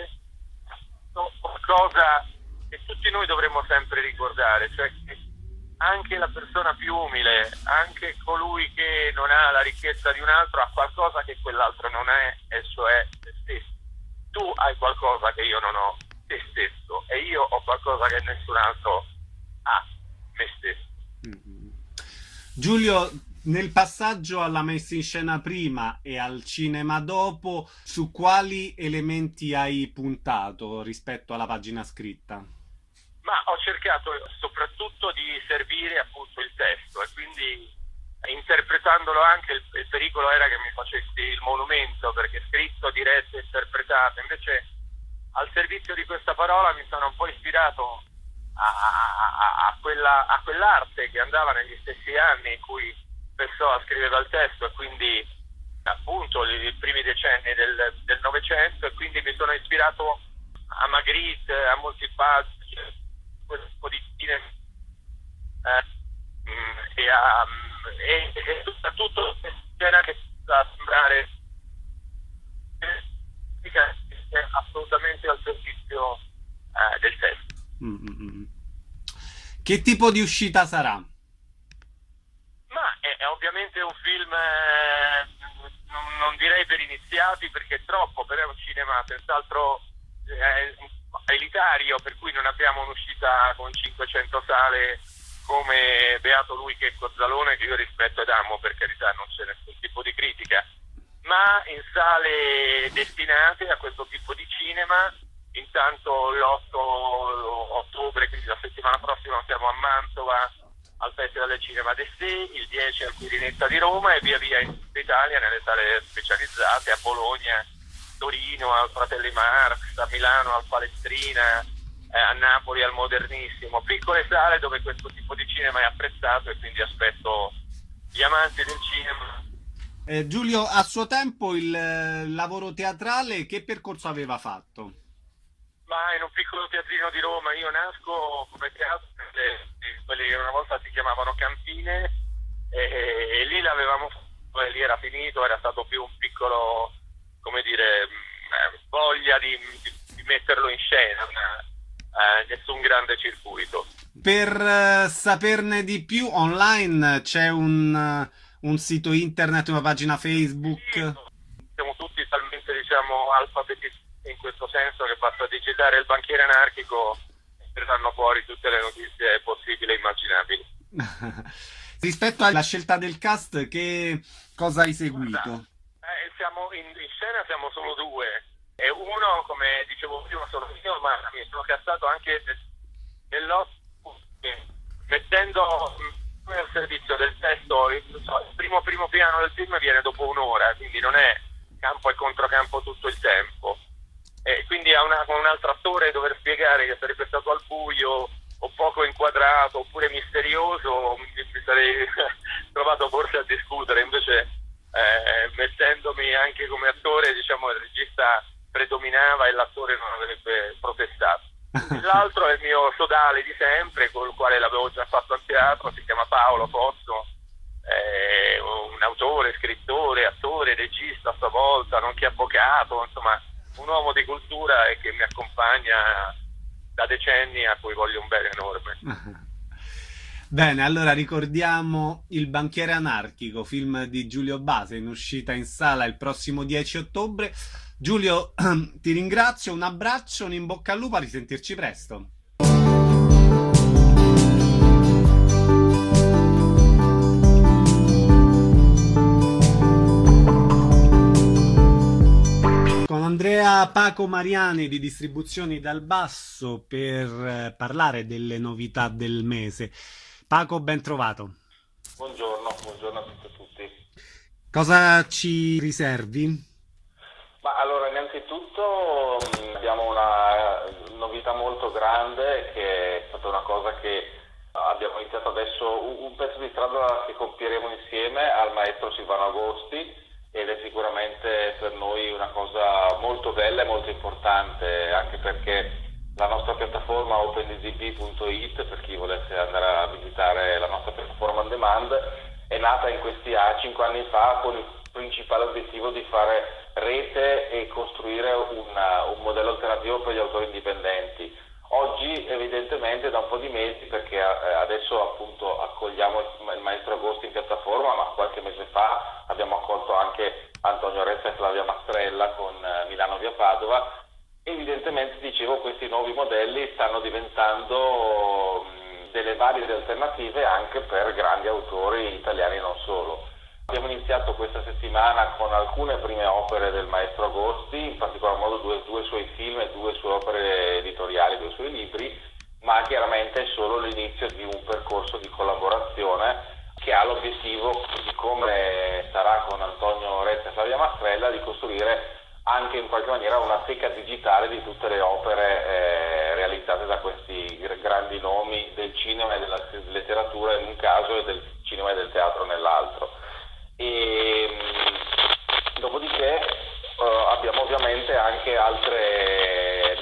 è qualcosa che tutti noi dovremmo sempre ricordare, cioè che anche la persona più umile, anche colui che non ha la ricchezza di un altro, ha qualcosa che quell'altro non è, e cioè se stesso. Tu hai qualcosa che io non ho, te stesso, e io ho qualcosa che nessun altro ha, me stesso. Giulio, Nel passaggio alla messa in scena prima e al cinema dopo, su quali elementi hai puntato rispetto alla pagina scritta? Ma ho cercato soprattutto di servire appunto il testo e quindi interpretandolo anche il, il pericolo era che mi facessi il monumento, perché scritto, diretto, interpretato. Invece al servizio di questa parola mi sono un po' ispirato a, a, a, quella, a quell'arte che andava negli stessi anni in cui Pessoa scriveva il testo, e quindi appunto i primi decenni del, del Novecento, e quindi mi sono ispirato a Magritte, a molti paggi, quel tipo di cinema, eh, e, a, e, e soprattutto scena che fa sembrare assolutamente al servizio eh, del testo. Mm-hmm. Che tipo di uscita sarà? Ma è, è ovviamente un film, eh, non, non direi per iniziati perché è troppo, però è un cinema senz'altro eh, elitario, per cui non abbiamo un'uscita con cinquecento sale come beato lui che è Cozzalone, che io rispetto ed amo, per carità, non c'è nessun tipo di critica, ma in sale destinate a questo tipo di cinema. Intanto l'otto ottobre, quindi la settimana prossima, siamo a Mantova al Festival del Cinema d'Essè, il dieci al Quirinetta di Roma e via via in tutta Italia nelle sale specializzate, a Bologna, Torino al Fratelli Marx, a Milano al Palestrina, eh, a Napoli al Modernissimo, piccole sale dove questo tipo di cinema è apprezzato, e quindi aspetto gli amanti del cinema. Eh, Giulio, a suo tempo il eh, lavoro teatrale che percorso aveva fatto? Ma in un piccolo teatrino di Roma. Io nasco come teatro, quelli che una volta si chiamavano Campine, e, e lì l'avevamo fatto, e lì era finito, era stato più un piccolo, come dire, voglia di, di metterlo in scena, ma, eh, nessun grande circuito. Per uh, saperne di più, online c'è un, uh, un sito internet, una pagina Facebook? Sì, siamo tutti talmente, diciamo, alfabetizzati in questo senso che basta digitare il banchiere anarchico e verranno fuori tutte le notizie possibili e immaginabili. Rispetto alla scelta del cast, che cosa hai seguito? Eh, siamo in, in scena siamo solo due, e uno, come dicevo prima, sono io, ma mi sono castato anche nell'otto, mettendo al servizio del testo. Il, il primo primo piano del film viene dopo un'ora, quindi non è campo e controcampo tutto il tempo. E quindi a, una, con un altro attore dover spiegare che sarebbe stato al buio o poco inquadrato oppure misterioso, mi, mi sarei trovato forse a discutere. Invece eh, mettendomi anche come attore, diciamo, il regista predominava e l'attore non avrebbe protestato. L'altro è il mio sodale di sempre, con il quale l'avevo già fatto al teatro, si chiama Paolo Pozzo, è un autore, scrittore, attore, regista a sua volta, nonché avvocato, insomma un uomo di cultura e che mi accompagna da decenni, a cui voglio un bene enorme. Bene, allora ricordiamo Il banchiere anarchico, film di Giulio Base, in uscita in sala il prossimo dieci ottobre. Giulio, ti ringrazio, un abbraccio, un in bocca al lupo, a risentirci presto. Con Andrea Paco Mariani di Distribuzioni Dal Basso per eh, parlare delle novità del mese. Paco, ben trovato. Buongiorno, buongiorno a tutti e tutti. Cosa ci riservi? Ma allora, innanzitutto abbiamo una novità molto grande, che è stata una cosa che abbiamo iniziato adesso, un pezzo di strada che compieremo insieme al maestro Silvano Agosti, ed è sicuramente per noi una cosa molto bella e molto importante, anche perché la nostra piattaforma opendb punto it, per chi volesse andare a visitare la nostra piattaforma on demand, è nata in questi anni, cinque anni fa, con il principale obiettivo di fare rete e costruire una, un modello alternativo per gli autori indipendenti. Oggi evidentemente da un po' di mesi, perché adesso appunto accogliamo il maestro Agosti in piattaforma, ma qualche mese fa abbiamo accolto anche Antonio Rezza e Flavia Mastrella con Milano via Padova. Evidentemente, dicevo, questi nuovi modelli stanno diventando delle valide alternative anche per grandi autori italiani, non solo. Abbiamo iniziato questa settimana con alcune prime opere del maestro Agosti, in particolar modo due, due suoi film e due sue opere editoriali, due suoi libri, ma chiaramente è solo l'inizio di un percorso di collaborazione che ha l'obiettivo, così come sarà con Antonio Rezza e Flavia Mastrella, di costruire anche in qualche maniera una teca digitale di tutte le opere eh, realizzate da questi grandi nomi del cinema e della letteratura in un caso e del cinema e del teatro nell'altro. E dopodiché eh, abbiamo ovviamente anche altre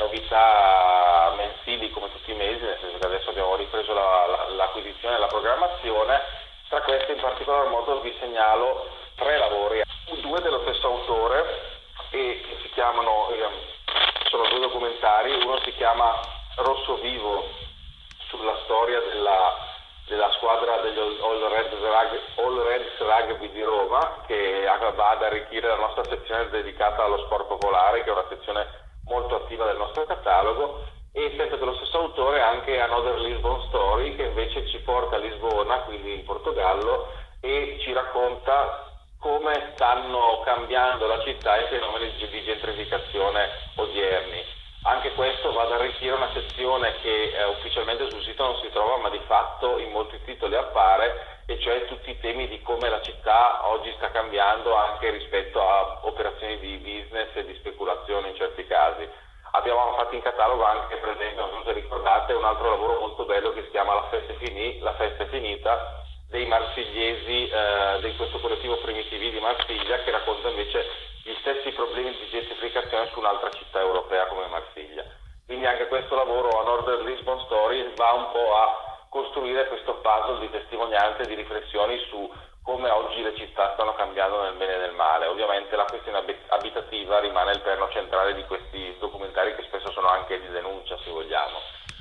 novità mensili come tutti i mesi, nel senso che adesso abbiamo ripreso la, la, l'acquisizione e la programmazione. Tra queste in particolar modo vi segnalo tre lavori, due dello stesso autore e che si chiamano, eh, sono due documentari. Uno si chiama Rosso Vivo, sulla storia della della squadra degli All Reds Rugby, All Reds Rugby di Roma, che va ad arricchire la nostra sezione dedicata allo sport popolare, che è una sezione molto attiva del nostro catalogo, e sempre dello stesso autore anche Another Lisbon Story, che invece ci porta a Lisbona, quindi in Portogallo, e ci racconta come stanno cambiando la città e i fenomeni di gentrificazione odierni. Anche questo va ad arricchire una sezione che eh, ufficialmente sul sito non si trova, ma di fatto in molti titoli appare, e cioè tutti i temi di come la città oggi sta cambiando anche rispetto a operazioni di business e di speculazione in certi casi. Abbiamo fatto in catalogo anche, per esempio, non so se ricordate, un altro lavoro molto bello che si chiama La festa è, finì, La festa è finita, dei marsigliesi, eh, di questo collettivo Primitivi di Marsiglia, che racconta invece gli stessi problemi di gentrificazione su un'altra città europea come Marsiglia. Quindi anche questo lavoro, Another Lisbon Story, va un po' a costruire questo puzzle di testimonianze e di riflessioni su come oggi le città stanno cambiando nel bene e nel male. Ovviamente la questione abitativa rimane il perno centrale di questi documentari, che spesso sono anche di denuncia, se vogliamo.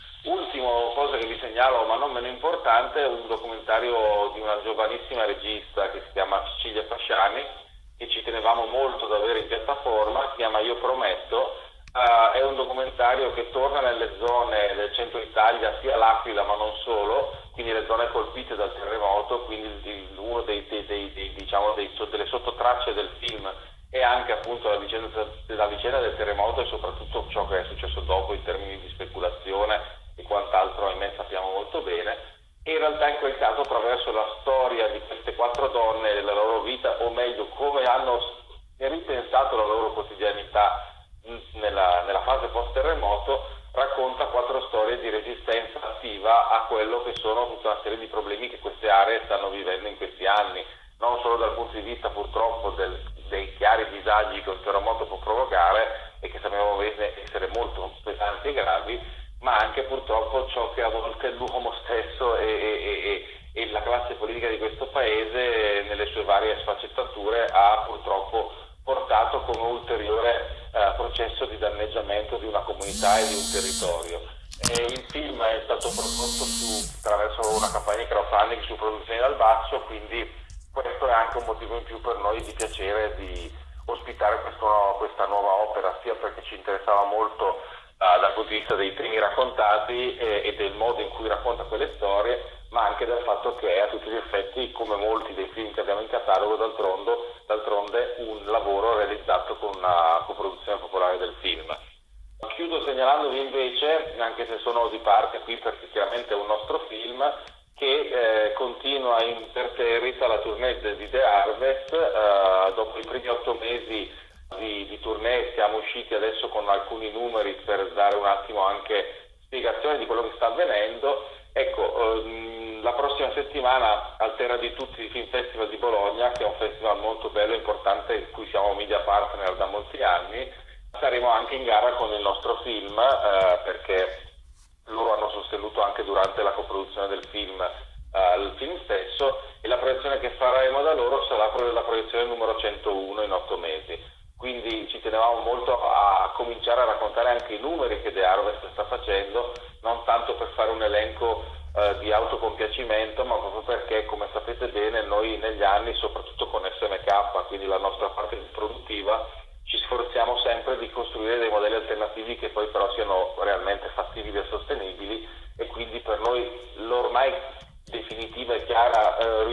Ultimo cosa che vi segnalo, ma non meno importante, è un documentario di una giovanissima regista che si chiama Cecilia Fasciani, che ci tenevamo molto ad avere in piattaforma. Si chiama Io Prometto. Uh, è un documentario che torna nelle zone del centro Italia, sia l'Aquila ma non solo, quindi le zone colpite dal terremoto. Quindi uno dei, dei, dei, dei diciamo dei, delle sottotracce del film è anche appunto la vicenda, la vicenda del terremoto e soprattutto ciò che è successo dopo in termini di speculazione e quant'altro, ahimè, sappiamo molto bene. E in realtà in quel caso, attraverso la storia di queste quattro donne e della loro vita, o meglio come hanno ripensato la loro quotidianità nella, nella fase post-terremoto, racconta quattro storie di resistenza attiva a quello che sono tutta una serie di problemi che queste aree stanno vivendo in questi anni, non solo dal punto di vista purtroppo del, dei chiari disagi che un terremoto può provocare e che sappiamo essere molto pesanti e gravi, ma anche purtroppo ciò che a volte l'uomo stesso e, e, e, e la classe politica di questo paese nelle sue varie sfaccettature ha purtroppo portato come ulteriore eh, processo di danneggiamento di una comunità e di un territorio. E il film è stato prodotto su, attraverso una campagna di crowdfunding su Produzioni dal Basso, quindi questo è anche un motivo in più per noi di piacere di ospitare questo, questa nuova opera, sia perché ci interessava molto uh, dal punto di vista dei temi raccontati e, e del modo in cui racconta quelle storie, ma anche del fatto che è a tutti gli effetti, come molti dei film che abbiamo in catalogo, d'altronde, d'altronde un lavoro realizzato con una coproduzione popolare del film. Chiudo segnalandovi invece, anche se sono di parte qui perché chiaramente è un nostro film, che eh, continua imperterrita la tournée di The Harvest. Eh, dopo i primi otto mesi di, di tournée siamo usciti adesso con alcuni numeri per dare un attimo anche spiegazione di quello che sta avvenendo. Ecco, ehm, la prossima settimana al Terra di Tutti di Film Festival di Bologna, che è un festival molto bello e importante in cui siamo media partner da molti anni, saremo anche in gara con il nostro film, eh, perché loro hanno sostenuto anche durante la coproduzione del film eh, il film stesso, e la proiezione che faremo da loro sarà la proiezione numero centouno in otto mesi. Quindi ci tenevamo molto a cominciare a raccontare anche i numeri che The Harvest sta facendo, non tanto per fare un elenco eh, di autocompiacimento, ma proprio perché, come sapete bene, noi negli anni, soprattutto con S M K, quindi la nostra parte produttiva, ci sforziamo sempre di costruire dei modelli alternativi che poi però siano realmente fattibili e sostenibili, e quindi per noi loro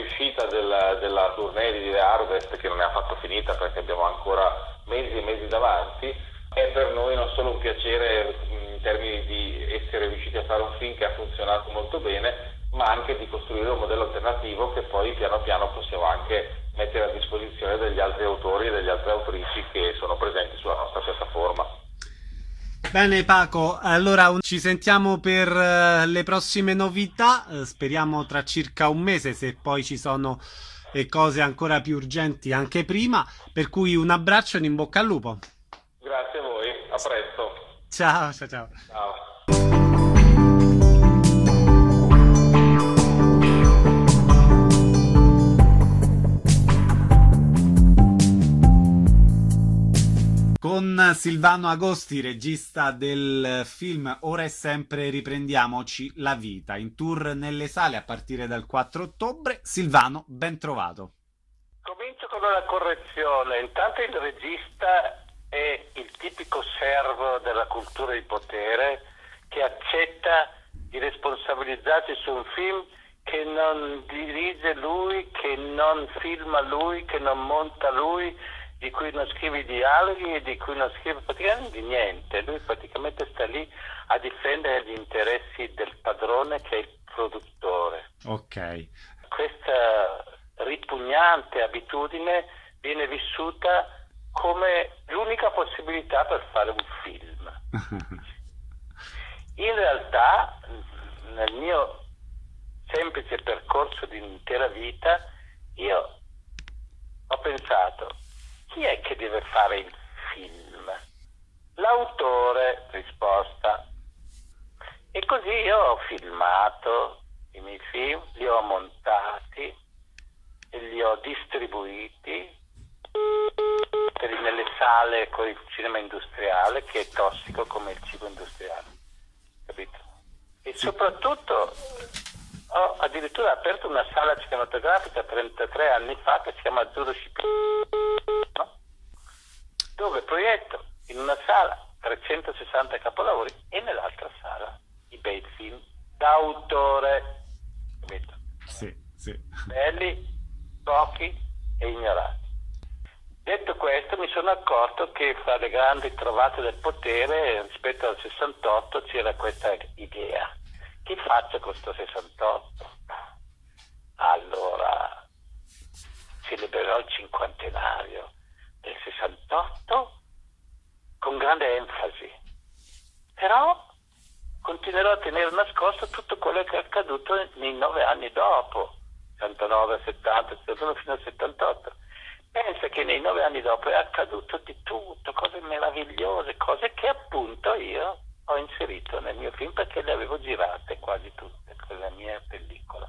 l'uscita della, della tournée di The Harvest, che non è affatto finita perché abbiamo ancora mesi e mesi davanti, è per noi non solo un piacere in termini di essere riusciti a fare un film che ha funzionato molto bene, ma anche di costruire un modello alternativo che poi piano piano possiamo anche mettere a disposizione degli altri autori e degli altri autrici che sono presenti sulla nostra piattaforma. Bene Paco, allora ci sentiamo per uh, le prossime novità, uh, speriamo tra circa un mese, se poi ci sono eh, cose ancora più urgenti anche prima, per cui un abbraccio e un in bocca al lupo. Grazie a voi, a presto. Ciao, ciao, ciao. Ciao. Con Silvano Agosti, regista del film Ora e sempre riprendiamoci la vita, in tour nelle sale a partire dal quattro ottobre. Silvano, ben trovato. Comincio con una correzione. Intanto il regista è il tipico servo della cultura di potere che accetta di responsabilizzarsi su un film che non dirige lui, che non filma lui, che non monta lui, di cui non scrive i dialoghi e di cui non scrive praticamente niente. Lui praticamente sta lì a difendere gli interessi del padrone, che è il produttore. Ok. Questa ripugnante abitudine viene vissuta come l'unica possibilità per fare un film. In realtà, nel mio semplice percorso di intera vita, io ho pensato: chi è che deve fare il film? L'autore, risposta. E così io ho filmato i miei film, li ho montati e li ho distribuiti nelle sale con il cinema industriale, che è tossico come il cibo industriale, capito? E soprattutto ho addirittura aperto una sala cinematografica trentatré anni fa che si chiama Azzurro Scipione, no? Dove proietto in una sala trecentosessanta capolavori e nell'altra sala i bei film d'autore, capito? Sì, sì. Belli, pochi e ignorati. Detto questo, mi sono accorto che fra le grandi trovate del potere rispetto al sessantotto c'era questa idea: chi faccia questo sessantotto? Allora celebrerò il cinquantenario del sessantotto con grande enfasi, però continuerò a tenere nascosto tutto quello che è accaduto nei nove anni dopo, sessantanove, settanta, settantuno fino al settantotto. Pensa che nei nove anni dopo è accaduto di tutto, cose meravigliose, cose che appunto io ho inserito nel mio film perché le avevo girate quasi tutte con la mia pellicola.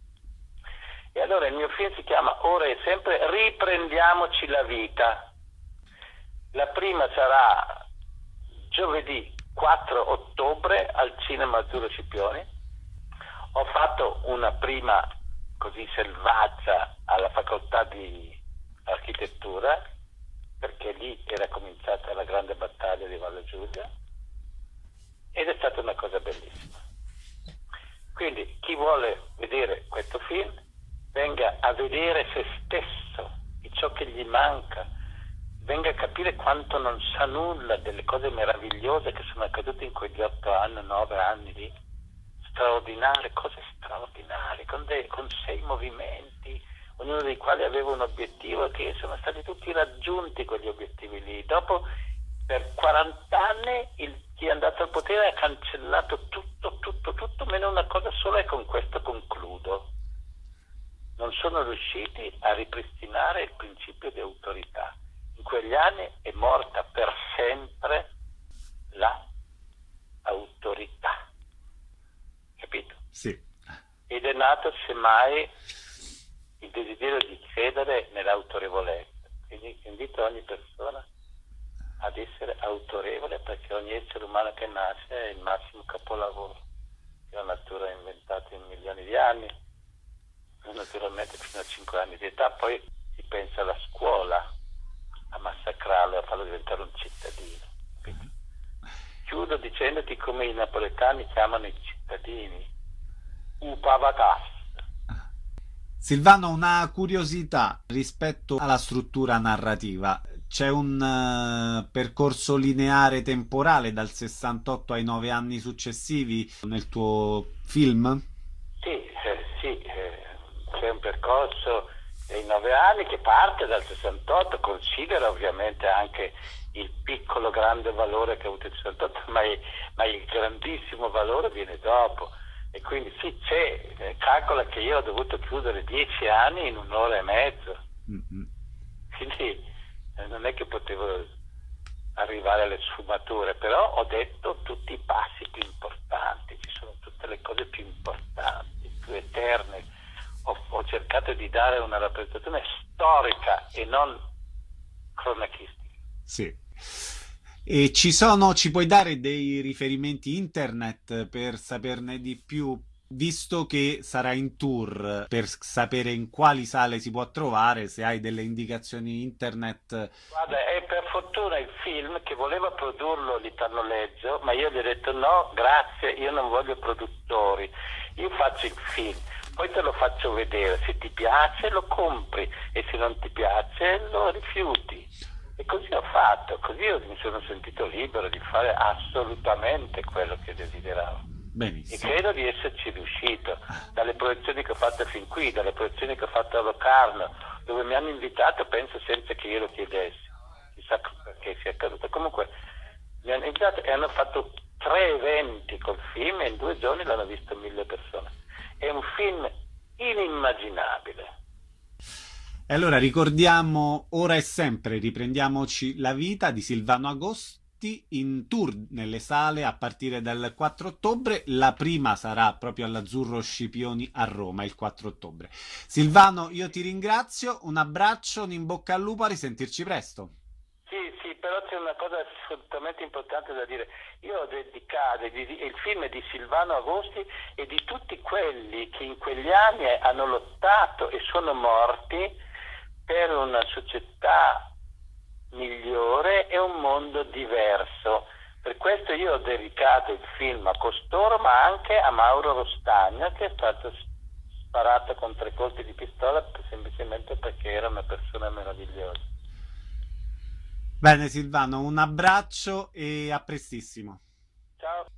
E allora il mio film si chiama Ora e sempre riprendiamoci la vita. La prima sarà giovedì quattro ottobre al Cinema Azzurro Scipione. Ho fatto una prima così selvaggia alla facoltà di architettura, perché lì era cominciata la grande battaglia di Valle Giulia, ed è stata una cosa bellissima. Quindi chi vuole vedere questo film venga a vedere se stesso e ciò che gli manca, venga a capire quanto non sa nulla delle cose meravigliose che sono accadute in quegli otto anni, nove anni lì, straordinarie, cose straordinarie, con, dei, con sei movimenti, ognuno dei quali aveva un obiettivo, che sono stati tutti raggiunti quegli obiettivi lì. Dopo, per quaranta anni, il, chi è andato al potere ha cancellato tutto, tutto, tutto, meno una cosa sola, e con questo concludo. Non sono riusciti a ripristinare il principio di autorità. In quegli anni è morta per sempre la autorità. Capito? Sì. Ed è nato semmai il desiderio di credere nell'autorevolezza. Quindi invito ogni persona ad essere autorevole, perché ogni essere umano che nasce è il massimo capolavoro che la natura ha inventato in milioni di anni, naturalmente fino a cinque anni di età. Poi si pensa alla scuola, a massacrarlo, a farlo diventare un cittadino. Quindi chiudo dicendoti come i napoletani chiamano i cittadini: upavagas. Silvano, una curiosità rispetto alla struttura narrativa. C'è un uh, percorso lineare temporale dal sessantotto ai nove anni successivi nel tuo film? Sì, eh, sì, eh, c'è un percorso dei nove anni che parte dal sessantotto, considera ovviamente anche il piccolo grande valore che ha avuto il sessantotto, ma, è, ma il grandissimo valore viene dopo. E quindi sì, c'è, eh, calcola che io ho dovuto chiudere dieci anni in un'ora e mezzo. Mm-hmm. Quindi eh, non è che potevo arrivare alle sfumature, però ho detto tutti i passi più importanti, ci sono tutte le cose più importanti, più eterne. Ho, ho cercato di dare una rappresentazione storica e non cronachistica. Sì. E ci sono, ci puoi dare dei riferimenti internet per saperne di più, visto che sarà in tour, per sapere in quali sale si può trovare, se hai delle indicazioni internet? Guarda, è per fortuna il film che voleva produrlo l'Italo Leggio, ma io gli ho detto no, grazie, io non voglio produttori, io faccio il film, poi te lo faccio vedere, se ti piace lo compri e se non ti piace lo rifiuti. E così ho fatto, così io mi sono sentito libero di fare assolutamente quello che desideravo. Benissimo. E credo di esserci riuscito, dalle proiezioni che ho fatto fin qui, dalle proiezioni che ho fatto a Locarno, dove mi hanno invitato, penso senza che io lo chiedessi, chissà perché sia accaduto. Comunque mi hanno invitato e hanno fatto tre eventi col film e in due giorni l'hanno visto mille persone. È un film inimmaginabile. E allora ricordiamo ora e sempre, riprendiamoci la vita di Silvano Agosti in tour nelle sale a partire dal quattro ottobre. La prima sarà proprio all'Azzurro Scipioni a Roma il quattro ottobre. Silvano, io ti ringrazio, un abbraccio, un in bocca al lupo, a risentirci presto. Sì, sì, però c'è una cosa assolutamente importante da dire. Io ho dedicato, il film è di Silvano Agosti e di tutti quelli che in quegli anni hanno lottato e sono morti per una società migliore e un mondo diverso. Per questo io ho dedicato il film a costoro, ma anche a Mauro Rostagno, che è stato sparato con tre colpi di pistola semplicemente perché era una persona meravigliosa. Bene Silvano, un abbraccio e a prestissimo. Ciao.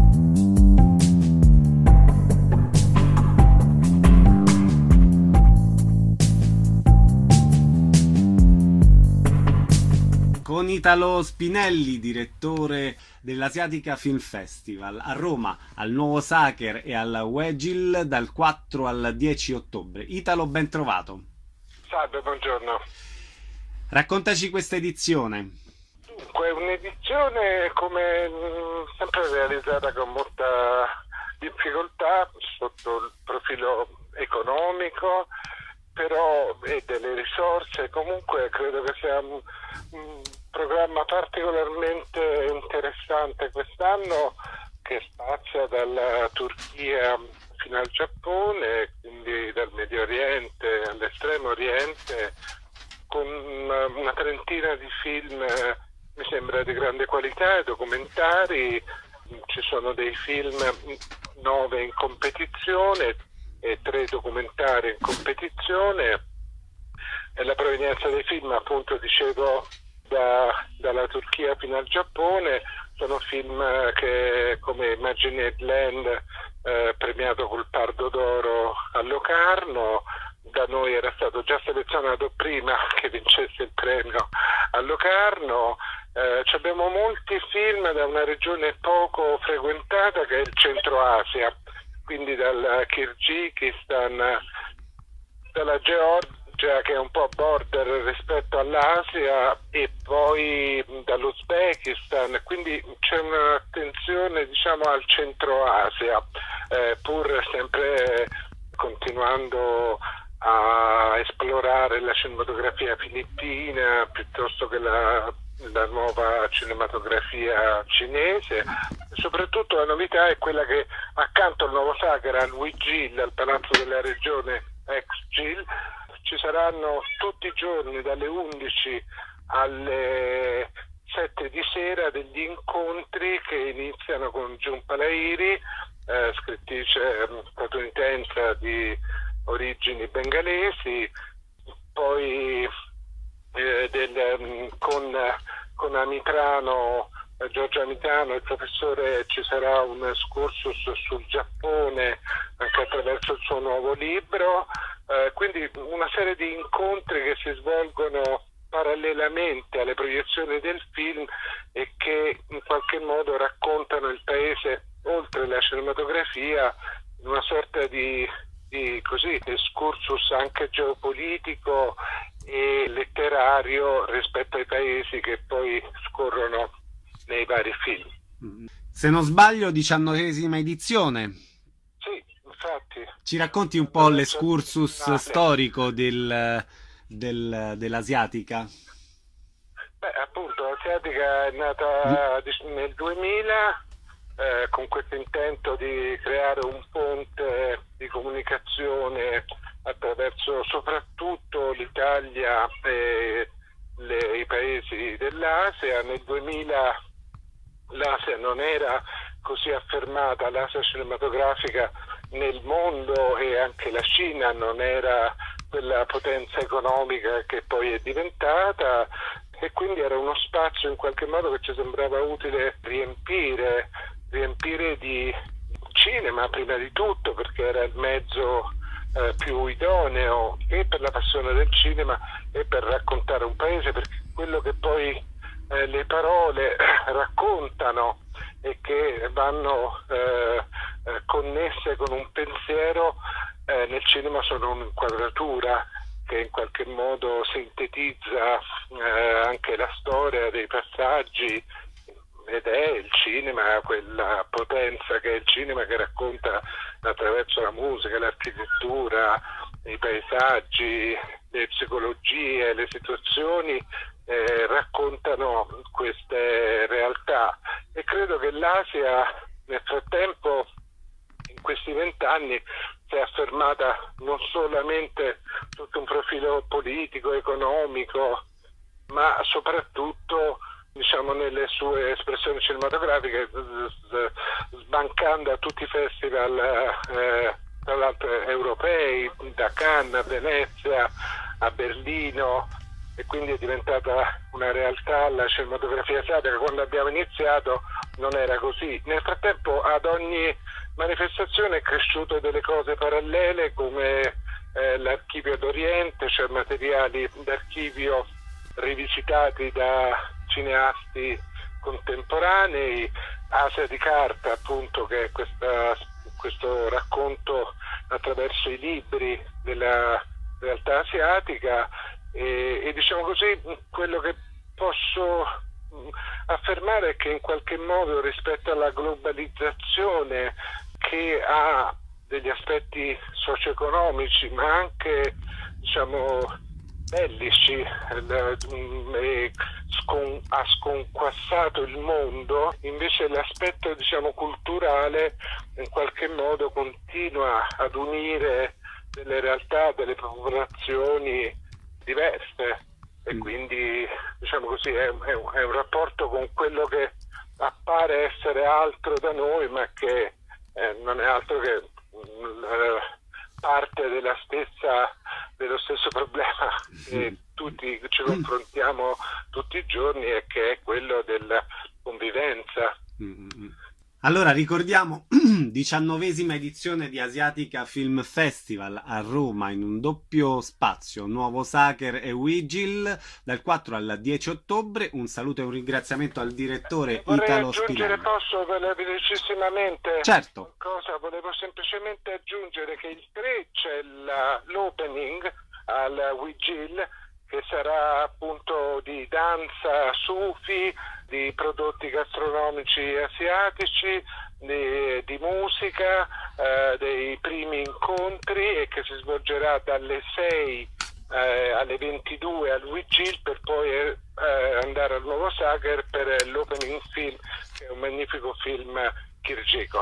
Con Italo Spinelli, direttore dell'Asiatica Film Festival a Roma, al Nuovo Sacher e al Wegil dal quattro al dieci ottobre. Italo, ben trovato. Salve, buongiorno. Raccontaci questa edizione. Dunque, un'edizione come mh, sempre realizzata con molta difficoltà sotto il profilo economico, però e delle risorse. Comunque credo che sia un, un programma particolarmente interessante quest'anno, che spazia dalla Turchia fino al Giappone, quindi dal Medio Oriente all'Estremo Oriente, con una, una trentina di film eh, mi sembra di grande qualità e documentari. Ci sono dei film, nove in competizione e tre documentari in competizione, e la provenienza dei film, appunto dicevo, da, dalla Turchia fino al Giappone. Sono film che, come Imagined Land, eh, premiato col Pardo d'Oro a Locarno, da noi era stato già selezionato prima che vincesse il premio a Locarno. Eh, abbiamo molti film da una regione poco frequentata, che è il Centro Asia, quindi dal Kirghizistan, dalla Georgia, che è un po' border rispetto all'Asia, e poi dall'Uzbekistan, quindi c'è un'attenzione, diciamo, al Centro Asia, eh, pur sempre continuando a esplorare la cinematografia filippina piuttosto che la, la nuova cinematografia cinese. Soprattutto la novità è quella che accanto al Nuovo Sacher, al Wigil, al Palazzo della Regione ex Gil, ci saranno tutti i giorni dalle undici alle sette di sera degli incontri che iniziano con Jhumpa Lahiri, eh, scrittrice statunitense di origini bengalesi, poi eh, del, con, con Amitrano, eh, Giorgio Amitrano, il professore, ci sarà un excursus sul Giappone anche attraverso il suo nuovo libro, eh, quindi una serie di incontri che si svolgono parallelamente alle proiezioni del film e che in qualche modo raccontano il paese oltre la cinematografia, in una sorta di, di così, excursus anche geopolitico e letterario rispetto ai paesi che poi scorrono nei vari film. Se non sbaglio, diciannovesima edizione. Sì, infatti. Ci racconti un po' l'excursus storico del, del, dell'Asiatica? Beh, appunto, l'Asiatica è nata nel duemila eh, con questo intento di creare un ponte di comunicazione attraverso soprattutto l'Italia e le, i paesi dell'Asia. Nel duemila l'Asia non era così affermata, l'Asia cinematografica nel mondo, e anche la Cina non era quella potenza economica che poi è diventata, e quindi era uno spazio in qualche modo che ci sembrava utile riempire, riempire di cinema prima di tutto, perché era il mezzo eh, più idoneo e per la passione del cinema e per raccontare un paese, perché quello che poi eh, le parole raccontano e che vanno eh, eh, connesse con un pensiero, eh, nel cinema sono un'inquadratura che in qualche modo sintetizza eh, anche la storia dei passaggi, ed è il cinema, quella potenza che è il cinema, che racconta attraverso la musica, l'architettura, i paesaggi, le psicologie, le situazioni, eh, raccontano queste realtà. E credo che l'Asia nel frattempo, in questi vent'anni, si è affermata non solamente sotto un profilo politico, economico, ma soprattutto, diciamo, nelle sue espressioni cinematografiche, sbancando a tutti i festival eh, tra l'altro europei, da Cannes a Venezia a Berlino, e quindi è diventata una realtà la cinematografia asiatica. Quando abbiamo iniziato non era così. Nel frattempo ad ogni manifestazione è cresciuto delle cose parallele, come eh, l'Archivio d'Oriente, cioè materiali d'archivio rivisitati da cineasti contemporanei, Asia di carta, appunto, che è questa, questo racconto attraverso i libri della realtà asiatica, e, e diciamo così, quello che posso affermare è che in qualche modo, rispetto alla globalizzazione che ha degli aspetti socio-economici ma anche, diciamo, bellici, e scon- ha sconquassato il mondo, invece l'aspetto, diciamo, culturale in qualche modo continua ad unire delle realtà, delle popolazioni diverse, e quindi, diciamo così, è, è, un, è un rapporto con quello che appare essere altro da noi, ma che eh, non è altro che eh, parte della stessa, dello stesso problema che tutti ci confrontiamo tutti i giorni, e che è quello della convivenza. Allora ricordiamo diciannovesima edizione di Asiatica Film Festival a Roma, in un doppio spazio, Nuovo Sacher e Vigil, dal quattro al dieci ottobre. Un saluto e un ringraziamento al direttore Vorrei Italo aggiungere, Spinelli. posso velocissimamente? Certo. Cosa? Volevo semplicemente aggiungere che il tre c'è la, l'opening al Vigil, che sarà appunto di danza sufi, di prodotti gastronomici asiatici, di, di musica, eh, dei primi incontri, e che si svolgerà dalle sei eh, alle ventidue al Vigil, per poi eh, andare al Nuovo Sacher per l'opening film, che è un magnifico film chirurgico.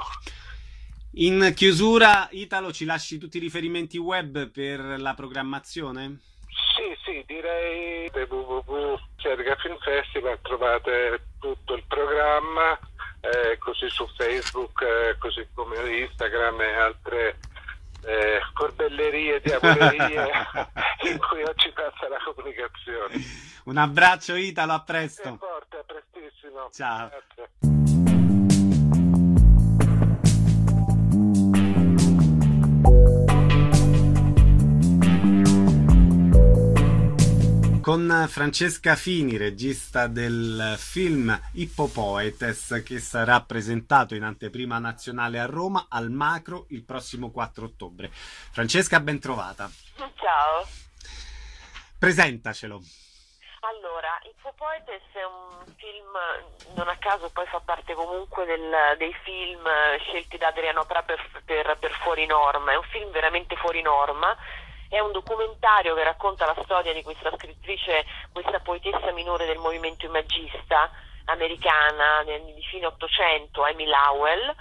In chiusura, Italo, ci lasci tutti i riferimenti web per la programmazione? Sì, sì, direi w w w punto Asiatica Film Festival, trovate tutto il programma, eh, così su Facebook, eh, così come Instagram e altre eh, corbellerie gioiellerie, diavolerie in cui oggi passa la comunicazione. Un abbraccio Italo, a presto. E forte, a prestissimo. Ciao. Grazie. Con Francesca Fini, regista del film Hippopoetes, che sarà presentato in anteprima nazionale a Roma al Macro il prossimo quattro ottobre. Francesca, ben trovata. Ciao. Presentacelo. Allora, Hippopoetes è un film, non a caso poi fa parte comunque del, dei film scelti da Adriano Pra per, per, per Fuori Norma. È un film veramente fuori norma. È un documentario che racconta la storia di questa scrittrice, questa poetessa minore del movimento immagista americana di fine Ottocento, Amy Lowell,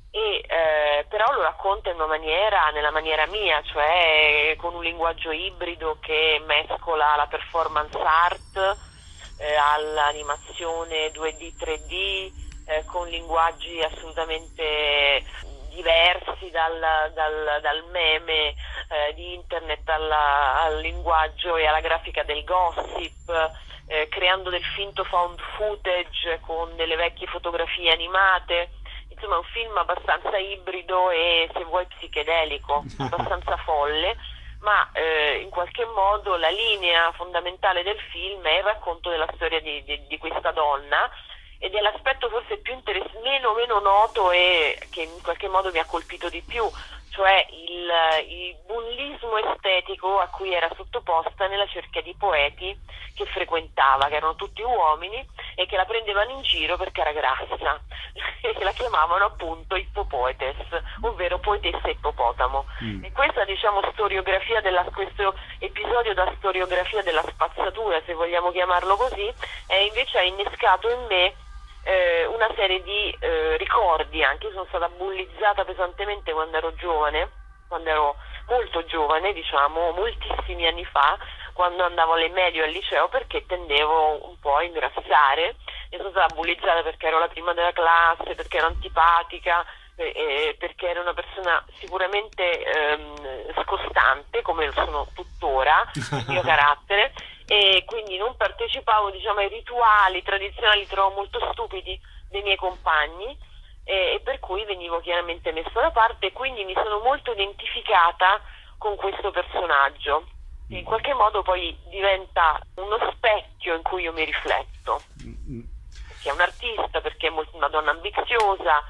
e eh, però lo racconta in una maniera, nella maniera mia, cioè con un linguaggio ibrido che mescola la performance art eh, all'animazione due D, tre D, eh, con linguaggi assolutamente diversi dal, dal, dal meme eh, di internet alla, al linguaggio e alla grafica del gossip, eh, creando del finto found footage con delle vecchie fotografie animate. Insomma, è un film abbastanza ibrido e, se vuoi, psichedelico, abbastanza folle, ma eh, in qualche modo la linea fondamentale del film è il racconto della storia di, di, di questa donna, ed è l'aspetto forse più interess- meno, meno noto e che in qualche modo mi ha colpito di più, cioè il, il bullismo estetico a cui era sottoposta nella cerchia di poeti che frequentava, che erano tutti uomini e che la prendevano in giro perché era grassa e che la chiamavano appunto Hippopoetes, ovvero poetessa ippopotamo. Mm. E questa, diciamo, storiografia della, questo episodio da storiografia della spazzatura, se vogliamo chiamarlo così, è invece ha innescato in me Eh, una serie di eh, ricordi. Anche io sono stata bullizzata pesantemente quando ero giovane, quando ero molto giovane, diciamo moltissimi anni fa, quando andavo alle medie o al liceo, perché tendevo un po' a ingrassare, e sono stata bullizzata perché ero la prima della classe, perché ero antipatica, eh, eh, perché ero una persona sicuramente ehm, scostante, come lo sono tuttora, il mio carattere, e quindi non partecipavo, diciamo, ai rituali tradizionali, trovo molto stupidi, dei miei compagni, e, e per cui venivo chiaramente messa da parte, e quindi mi sono molto identificata con questo personaggio, che in qualche modo poi diventa uno specchio in cui io mi rifletto, perché è un artista, perché è molto, una donna ambiziosa,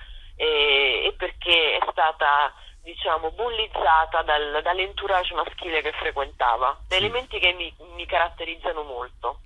e, e perché è stata, diciamo, bullizzata dal, dall'entourage maschile che frequentava, sì. Elementi che mi, mi caratterizzano molto.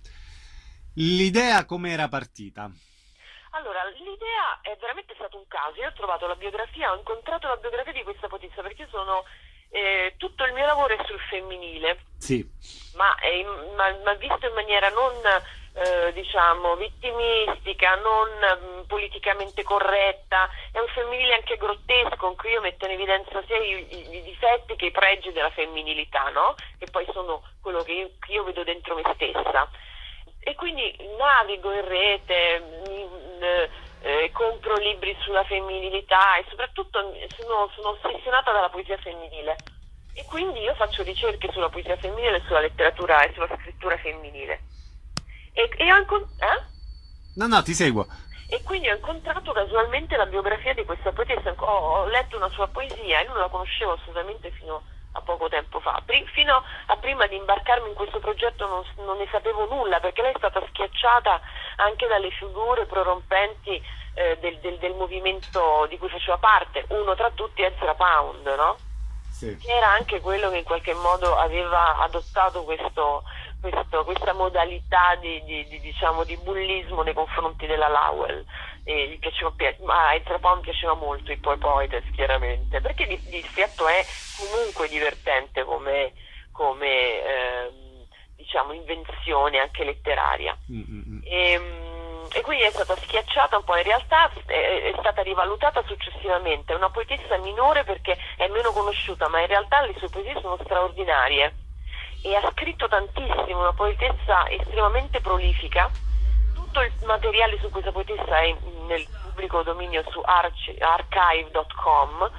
L'idea come era partita? Allora, l'idea è veramente stato un caso. Io ho trovato la biografia, ho incontrato la biografia di questa poetessa, perché io sono eh, tutto il mio lavoro è sul femminile, sì, ma, è in, ma, ma visto in maniera non eh, diciamo vittimistica, non mh, politicamente corretta. È un femminile anche grottesco, in cui io metto in evidenza sia i, i, i difetti che i pregi della femminilità, no? Che poi sono quello che io, che io vedo dentro me stessa. E quindi navigo in rete, mh, eh, compro libri sulla femminilità, e soprattutto sono, sono ossessionata dalla poesia femminile, e quindi io faccio ricerche sulla poesia femminile, sulla letteratura e sulla scrittura femminile. E, e ho incontrato eh? No, no, ti seguo. E quindi ho incontrato casualmente la biografia di questa poetessa, ho, ho letto una sua poesia, e non la conoscevo assolutamente fino a poco tempo fa. Pri- fino a prima di imbarcarmi in questo progetto non, non ne sapevo nulla, perché lei è stata schiacciata anche dalle figure prorompenti eh, del, del, del movimento di cui faceva parte, uno tra tutti Ezra Pound, no? Sì. Che era anche quello che in qualche modo aveva adottato questo, questo, questa modalità di, di, di, diciamo, di bullismo nei confronti della Lowell. E gli piaceva, ma a Ezra Pound piaceva molto i Hippopoetes, chiaramente, perché di, di fatto è comunque divertente come, come ehm, diciamo invenzione anche letteraria. Mm-hmm. E, e quindi è stata schiacciata un po'. In realtà è, è stata rivalutata successivamente, è una poetessa minore perché è meno conosciuuta, ma in realtà le sue poesie sono straordinarie, e ha scritto tantissimo, una poetessa estremamente prolifica. Tutto il materiale su questa poetessa è nel pubblico dominio su archive punto com,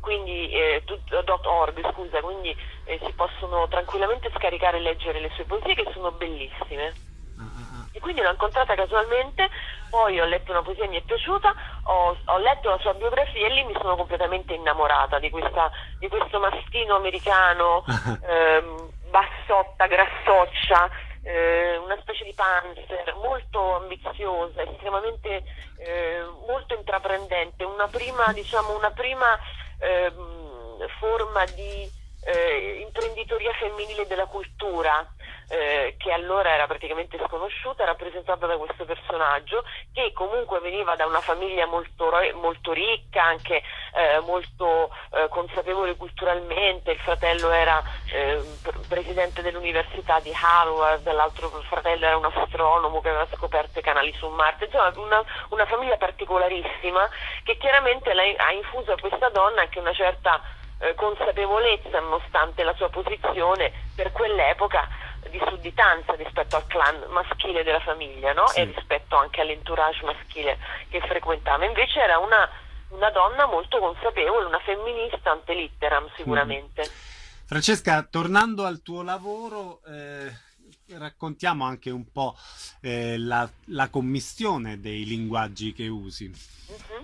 quindi eh, .org, scusa, quindi eh, si possono tranquillamente scaricare e leggere le sue poesie, che sono bellissime. E quindi l'ho incontrata casualmente, poi ho letto una poesia e mi è piaciuta, ho, ho letto la sua biografia e lì mi sono completamente innamorata di, questa, di questo mastino americano, ehm, bassotta, grassoccia, eh, una specie di panzer, molto ambiziosa, estremamente eh, molto intraprendente, una prima, diciamo, una prima ehm, forma di eh, imprenditoria femminile della cultura, Eh, che allora era praticamente sconosciuta, rappresentata da questo personaggio che comunque veniva da una famiglia molto, molto ricca, anche eh, molto eh, consapevole culturalmente. Il fratello era eh, presidente dell'università di Harvard, l'altro fratello era un astronomo che aveva scoperto i canali su Marte, insomma una, una famiglia particolarissima che chiaramente ha infuso a questa donna anche una certa eh, consapevolezza, nonostante la sua posizione per quell'epoca di sudditanza rispetto al clan maschile della famiglia, no? Sì. E rispetto anche all'entourage maschile che frequentava. Invece era una, una donna molto consapevole, una femminista ante litteram sicuramente. Mm. Francesca, tornando al tuo lavoro, eh, raccontiamo anche un po' eh, la, la commistione dei linguaggi che usi. Mm-hmm.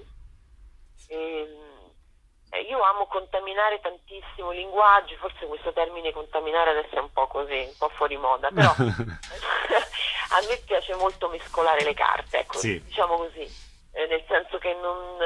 E, io amo contaminare tantissimo i linguaggi, forse questo termine contaminare adesso è un po' così, un po' fuori moda, però a me piace molto mescolare le carte, ecco, sì. Diciamo così, eh, nel senso che non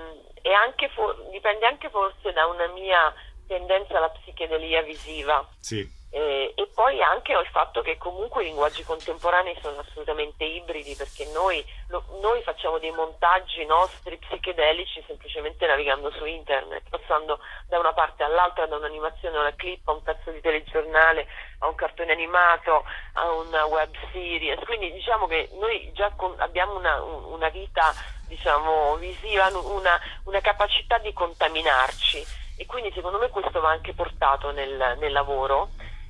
è anche for- dipende anche forse da una mia tendenza alla psichedelia visiva. Sì. Eh, e poi anche il fatto che comunque i linguaggi contemporanei sono assolutamente ibridi, perché noi, lo, noi facciamo dei montaggi nostri psichedelici semplicemente navigando su internet, passando da una parte all'altra, da un'animazione a una clip, a un pezzo di telegiornale, a un cartone animato, a una web series. Quindi diciamo che noi già con, abbiamo una, una vita, diciamo, visiva, una, una capacità di contaminarci, e quindi secondo me questo va anche portato nel, nel lavoro.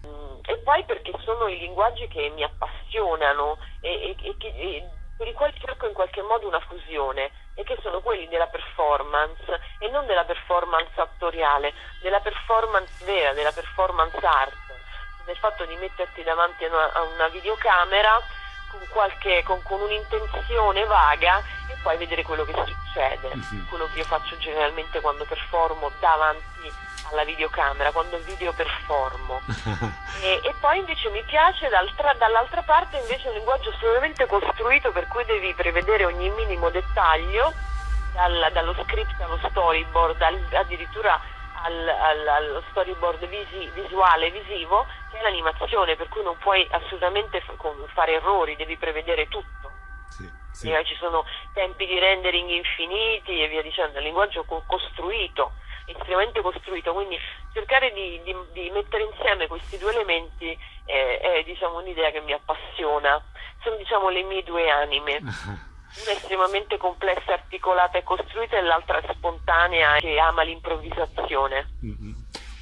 E poi perché sono i linguaggi che mi appassionano e, e, e, che, e per i quali cerco in qualche modo una fusione, e che sono quelli della performance, e non della performance attoriale, della performance vera, della performance art, del fatto di metterti davanti a una, a una videocamera con, qualche, con, con un'intenzione vaga e poi vedere quello che succede. Mm-hmm. Quello che io faccio generalmente quando performo davanti alla videocamera, quando video performo. e, e poi invece mi piace dall'altra, dall'altra parte invece un linguaggio assolutamente costruito, per cui devi prevedere ogni minimo dettaglio, dal, dallo script allo storyboard, al, addirittura al, al, allo storyboard visi, visuale, visivo, che è l'animazione, per cui non puoi assolutamente f- fare errori, devi prevedere tutto. Sì, sì. E ci sono tempi di rendering infiniti e via dicendo, è un linguaggio co- costruito, estremamente costruito, quindi cercare di, di, di mettere insieme questi due elementi è, è diciamo un'idea che mi appassiona. Sono, diciamo, le mie due anime, una estremamente complessa, articolata e costruita, e l'altra spontanea che ama l'improvvisazione. Mm-hmm.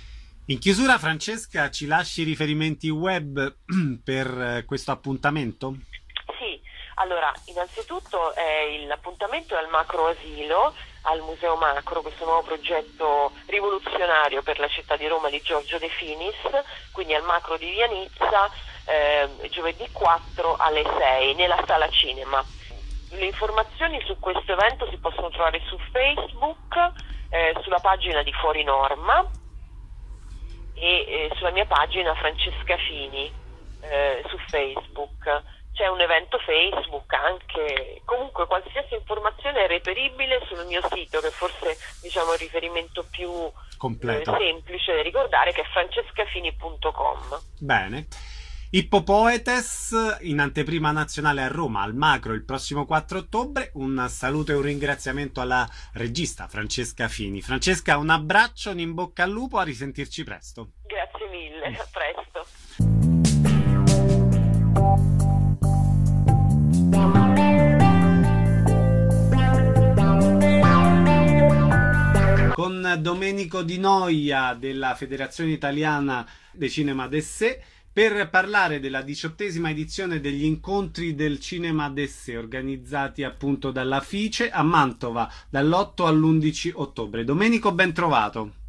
In chiusura, Francesca, ci lasci riferimenti web per questo appuntamento? Sì, allora innanzitutto eh, l'appuntamento è al Macro Asilo, al Museo Macro, questo nuovo progetto rivoluzionario per la città di Roma di Giorgio De Finis, quindi al Macro di Via Nizza, eh, giovedì quattro alle sei nella sala cinema. Le informazioni su questo evento si possono trovare su Facebook, eh, sulla pagina di Fuori Norma e eh, sulla mia pagina Francesca Fini eh, su Facebook. C'è un evento Facebook anche, comunque qualsiasi informazione è reperibile sul mio sito, che forse, diciamo, è il riferimento più completo, eh, semplice da ricordare, che è francescafini punto com. Bene. Hippo Poetes in anteprima nazionale a Roma al Macro il prossimo quattro ottobre. Un saluto e un ringraziamento alla regista Francesca Fini. Francesca, un abbraccio, un in bocca al lupo, a risentirci presto. Grazie mille, a presto. Con Domenico Di Noia della Federazione Italiana de Cinema d'Essai per parlare della diciottesima edizione degli incontri del Cinema d'Essai, organizzati appunto dalla Fice a Mantova dall'otto all'undici ottobre. Domenico, ben trovato.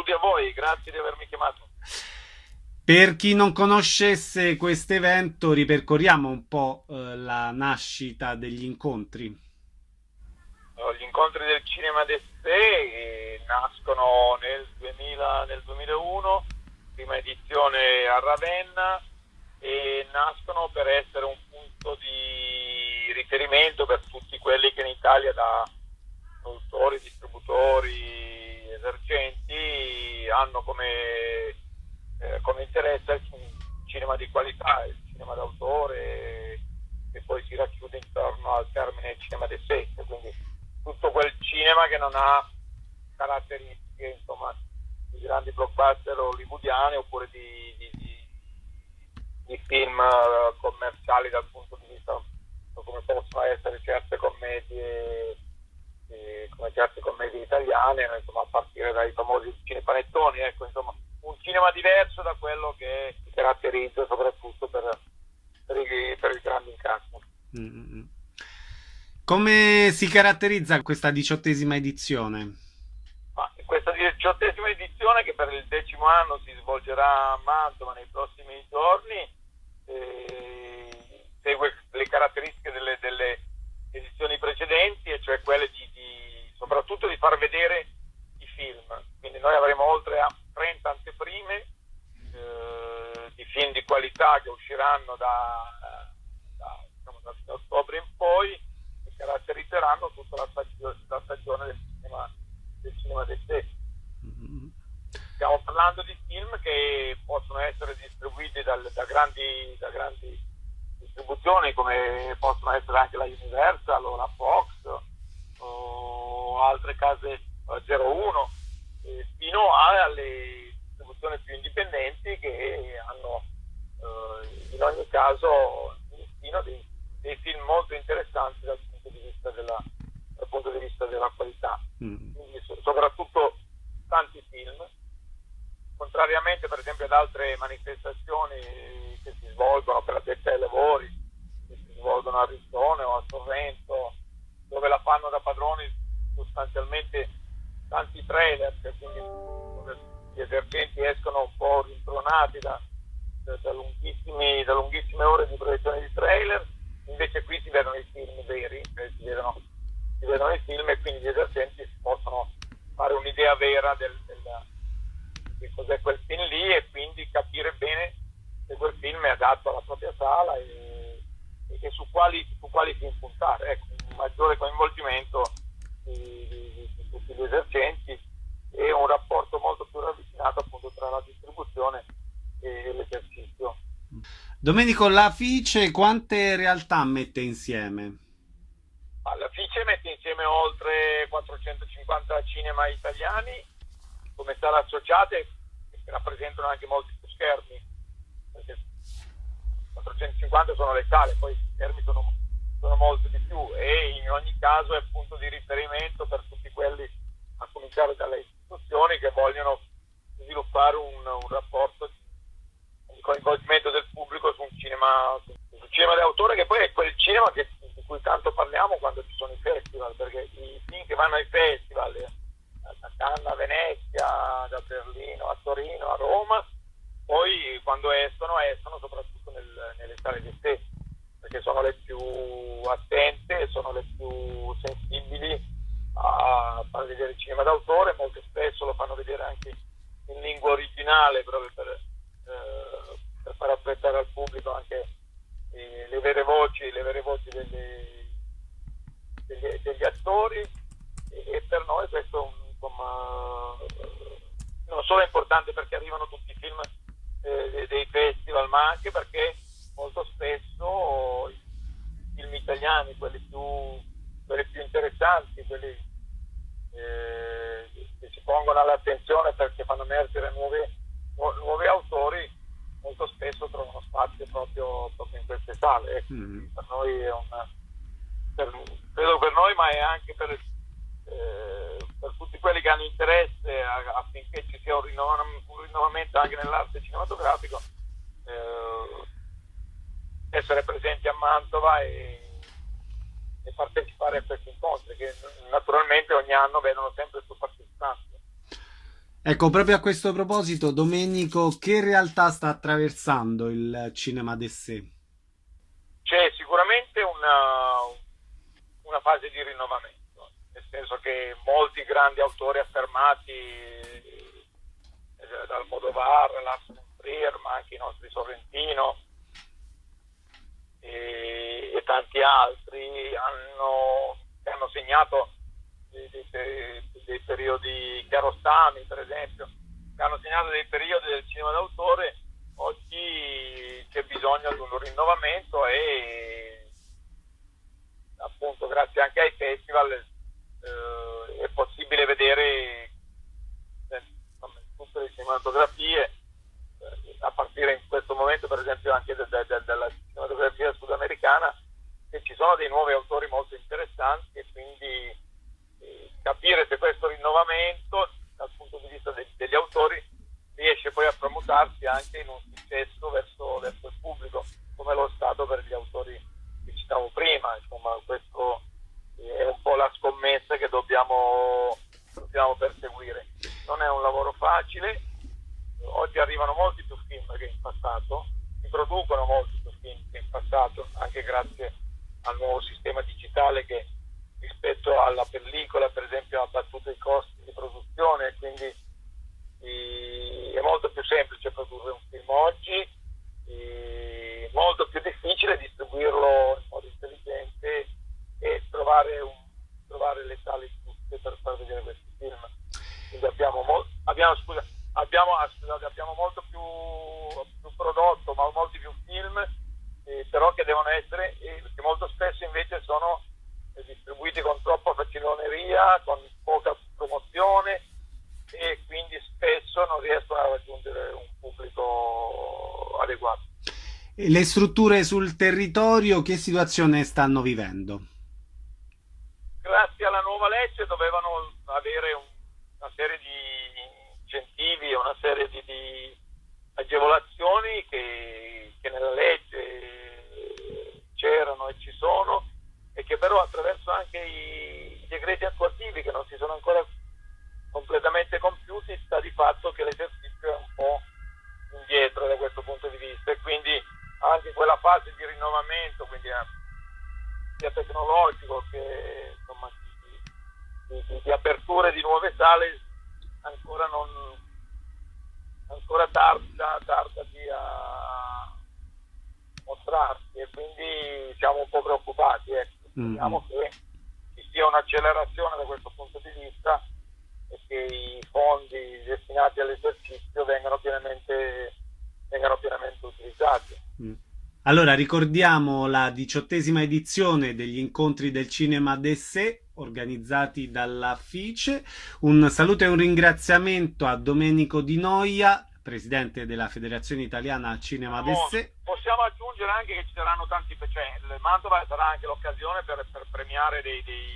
Saluti a voi, grazie di avermi chiamato. Per chi non conoscesse questo evento, ripercorriamo un po' eh, la nascita degli incontri. Gli incontri del cinema d'Essè eh, nascono nel, duemila, nel duemilauno, prima edizione a Ravenna, e nascono per essere un punto di riferimento per tutti quelli che in Italia, da produttori, distributori, esercenti, hanno come, eh, come interesse il cinema di qualità, il cinema d'autore, che poi si racchiude intorno al termine cinema d'Essè, quindi tutto quel cinema che non ha caratteristiche, insomma, di grandi blockbuster hollywoodiani oppure di, di, di, di film commerciali dal punto di vista, come possono essere certe commedie, eh, come certe commedie italiane, insomma, a partire dai famosi cinepanettoni, ecco, insomma, un cinema diverso da quello che si caratterizza soprattutto per, per, i, per il grande incasso. Mm-hmm. Come si caratterizza questa diciottesima edizione? Ma questa diciottesima edizione, che per il decimo anno si svolgerà a Mantova nei prossimi giorni, eh, segue le caratteristiche delle, delle edizioni precedenti, e cioè quelle di, di soprattutto di far vedere i film. Quindi noi avremo oltre a trenta anteprime eh, di film di qualità che usciranno da, da, diciamo, da fine ottobre in poi, caratterizzeranno tutta la stagione, la stagione del cinema del cinema d'Essè. Stiamo parlando di film che possono essere distribuiti dal, da grandi da grandi distribuzioni, come possono essere anche la Universal o la Fox o altre case zero uno, eh, fino alle distribuzioni più indipendenti che hanno eh, in ogni caso fino dei, dei film molto interessanti dal punto di vista della, dal punto di vista della qualità. Mm. Quindi, so, soprattutto tanti film, contrariamente per esempio ad altre manifestazioni che si svolgono per addetti ai lavori, che si svolgono a Rissone o a Sorrento, dove la fanno da padroni sostanzialmente tanti trailer, cioè quindi gli esercenti escono un po' rimpronati da, da, da, lunghissimi, da lunghissime ore di proiezione di trailer. Invece qui si vedono i film veri, cioè si vedono, si vedono i film, e quindi gli esercenti possono fare un'idea vera del, del, di cos'è quel film lì, e quindi capire bene se quel film è adatto alla propria sala e, e su quali, su quali film puntare. Ecco, un maggiore coinvolgimento di, di, di tutti gli esercenti e un rapporto molto più ravvicinato appunto tra la distribuzione e l'esercizio. Domenico, la Fice quante realtà mette insieme? La Fice mette insieme oltre quattrocentocinquanta cinema italiani come sale associate, che rappresentano anche molti più schermi, perché quattrocentocinquanta sono le sale, poi i schermi sono, sono molti di più, e in ogni caso è punto di riferimento per tutti quelli, a cominciare dalle istituzioni, che vogliono sviluppare un, un rapporto di coinvolgimento del pubblico su un cinema, sul cinema d'autore, che poi è quel cinema che, di cui tanto parliamo quando ci sono i festival, perché i film che vanno ai festival, da Cannes a Venezia, da Berlino a Torino a Roma, poi quando escono escono soprattutto nel, nelle sale di sé, perché sono le più attente, sono le più sensibili a far vedere il cinema d'autore. Molto spesso lo fanno vedere anche in lingua originale, proprio per, eh, per far apprezzare al pubblico anche eh, le vere voci, le vere voci delle, degli, degli attori, e, e per noi questo è un, insomma, non solo è importante perché arrivano tutti i film eh, dei festival, ma anche perché molto spesso i film italiani, quelli più, quelli più interessanti, quelli eh, che si pongono all'attenzione perché fanno emergere nuovi, nu- nuovi autori, molto spesso trovano spazio proprio, proprio in queste sale. Ecco, mm. Per noi è un, per, credo per noi, ma è anche per, eh, per tutti quelli che hanno interesse a, affinché ci sia un, rinnov- un rinnovamento anche nell'arte cinematografico, eh, essere presenti a Mantova e, e partecipare a questi incontri che naturalmente ogni anno vedono sempre più partecipanti. Ecco, proprio a questo proposito, Domenico, che realtà sta attraversando il cinema d'essè? C'è sicuramente una, una fase di rinnovamento, nel senso che molti grandi autori affermati, eh, da Almodovar, Lars von Trier, ma anche i nostri Sorrentino e, e tanti altri, hanno, hanno segnato dei, dei, dei periodi, Kiarostami per esempio, che hanno segnato dei periodi del cinema d'autore. Oggi c'è bisogno di un rinnovamento e appunto grazie anche ai festival eh, è possibile vedere eh, tutte le cinematografie, eh, a partire in questo momento per esempio anche de, de, de, della cinematografia sudamericana, che ci sono dei nuovi autori molto interessanti e quindi eh, capire se questo rinnovamento dal punto di vista de, degli autori riesce poi a promutarsi anche in un successo verso, verso il pubblico, come lo stato per gli autori che citavo prima. Insomma, questo è un po' la scommessa che dobbiamo, dobbiamo perseguire. Non è un lavoro facile, oggi arrivano molti più film che in passato, si producono molti più film che in passato, anche grazie al nuovo sistema digitale che rispetto alla pellicola per esempio ha abbattuto i costi di produzione e quindi è molto più semplice produrre un film oggi, è molto più difficile distribuirlo in modo intelligente e trovare, un, trovare le sale giuste per far vedere questi film. Quindi abbiamo, mol, abbiamo, scusa, abbiamo, scusate, abbiamo molto più, più prodotto, ma molti più film, eh, però che devono essere, eh, che molto spesso invece sono eh, distribuiti con troppa faciloneria, con poca promozione, e quindi spesso non riescono a raggiungere un pubblico adeguato. E le strutture sul territorio che situazione stanno vivendo? Grazie alla nuova legge dovevano avere un, una serie di incentivi e una serie di, di agevolazioni che, che nella legge c'erano e ci sono e che però attraverso anche i, i decreti attuativi che non si sono ancora completamente compiuti, sta di fatto che l'esercizio è un po' indietro da questo punto di vista e quindi anche quella fase di rinnovamento, quindi sia tecnologico che insomma di, di, di aperture di nuove sale ancora non ancora tarda, tarda di a mostrarsi e quindi siamo un po' preoccupati, ecco. Speriamo mm-hmm. che ci sia un'accelerazione da questo punto di vista e che i fondi destinati all'esercizio vengano pienamente, vengano pienamente utilizzati. Mm. Allora ricordiamo la diciottesima edizione degli incontri del cinema d'essè organizzati dalla Fice. Un saluto e un ringraziamento a Domenico Di Noia, presidente della Federazione Italiana Cinema d'essè. Possiamo aggiungere anche che ci saranno tanti, cioè il Mantova sarà anche l'occasione per, per premiare dei, dei,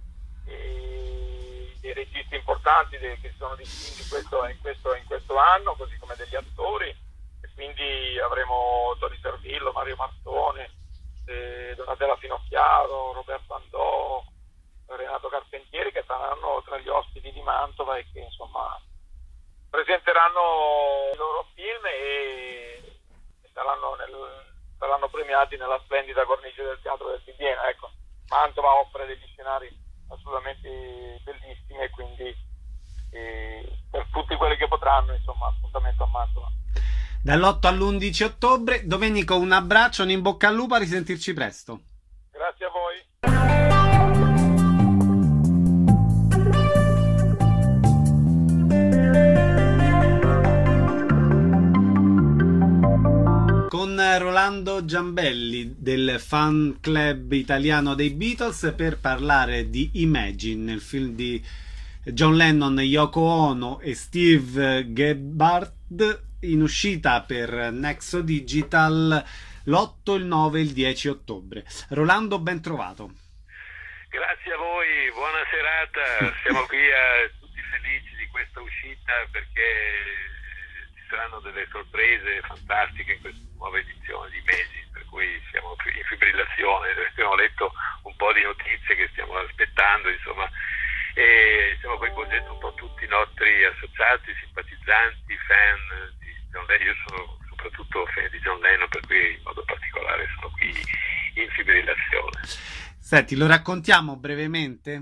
dei, dei registi importanti dei, che sono distinti in questo, in, questo, in questo anno, così come degli attori, e quindi avremo Tony Servillo, Mario Martone, eh, Donatella Finocchiaro, Roberto Andò, Renato Carpentieri, che saranno tra gli ospiti di Mantova e che insomma presenteranno i loro film e, e saranno, nel, saranno premiati nella splendida cornice del Teatro del Sibiena. Ecco, Mantova offre degli scenari assolutamente bellissimi e quindi eh, per tutti quelli che potranno, insomma, appuntamento a Mantova. Dall'otto all'undici ottobre. Domenico, un abbraccio, un in bocca al lupo, a risentirci presto. Grazie a voi. Con Rolando Giambelli del fan club italiano dei Beatles per parlare di Imagine, il film di John Lennon, Yoko Ono e Steve Gebhardt, in uscita per Nexo Digital l'otto, il nove e il dieci ottobre. Rolando, ben trovato. Grazie a voi, buona serata. Siamo qui a, tutti felici di questa uscita perché ci saranno delle sorprese fantastiche in questa nuova edizione di Imagine, per cui siamo in fibrillazione, abbiamo letto un po' di notizie che stiamo aspettando, insomma, e stiamo coinvolgendo un po' tutti i nostri associati, simpatizzanti, fan di John Lennon. Io sono soprattutto fan di John Lennon, per cui in modo particolare sono qui in fibrillazione. Senti, lo raccontiamo brevemente?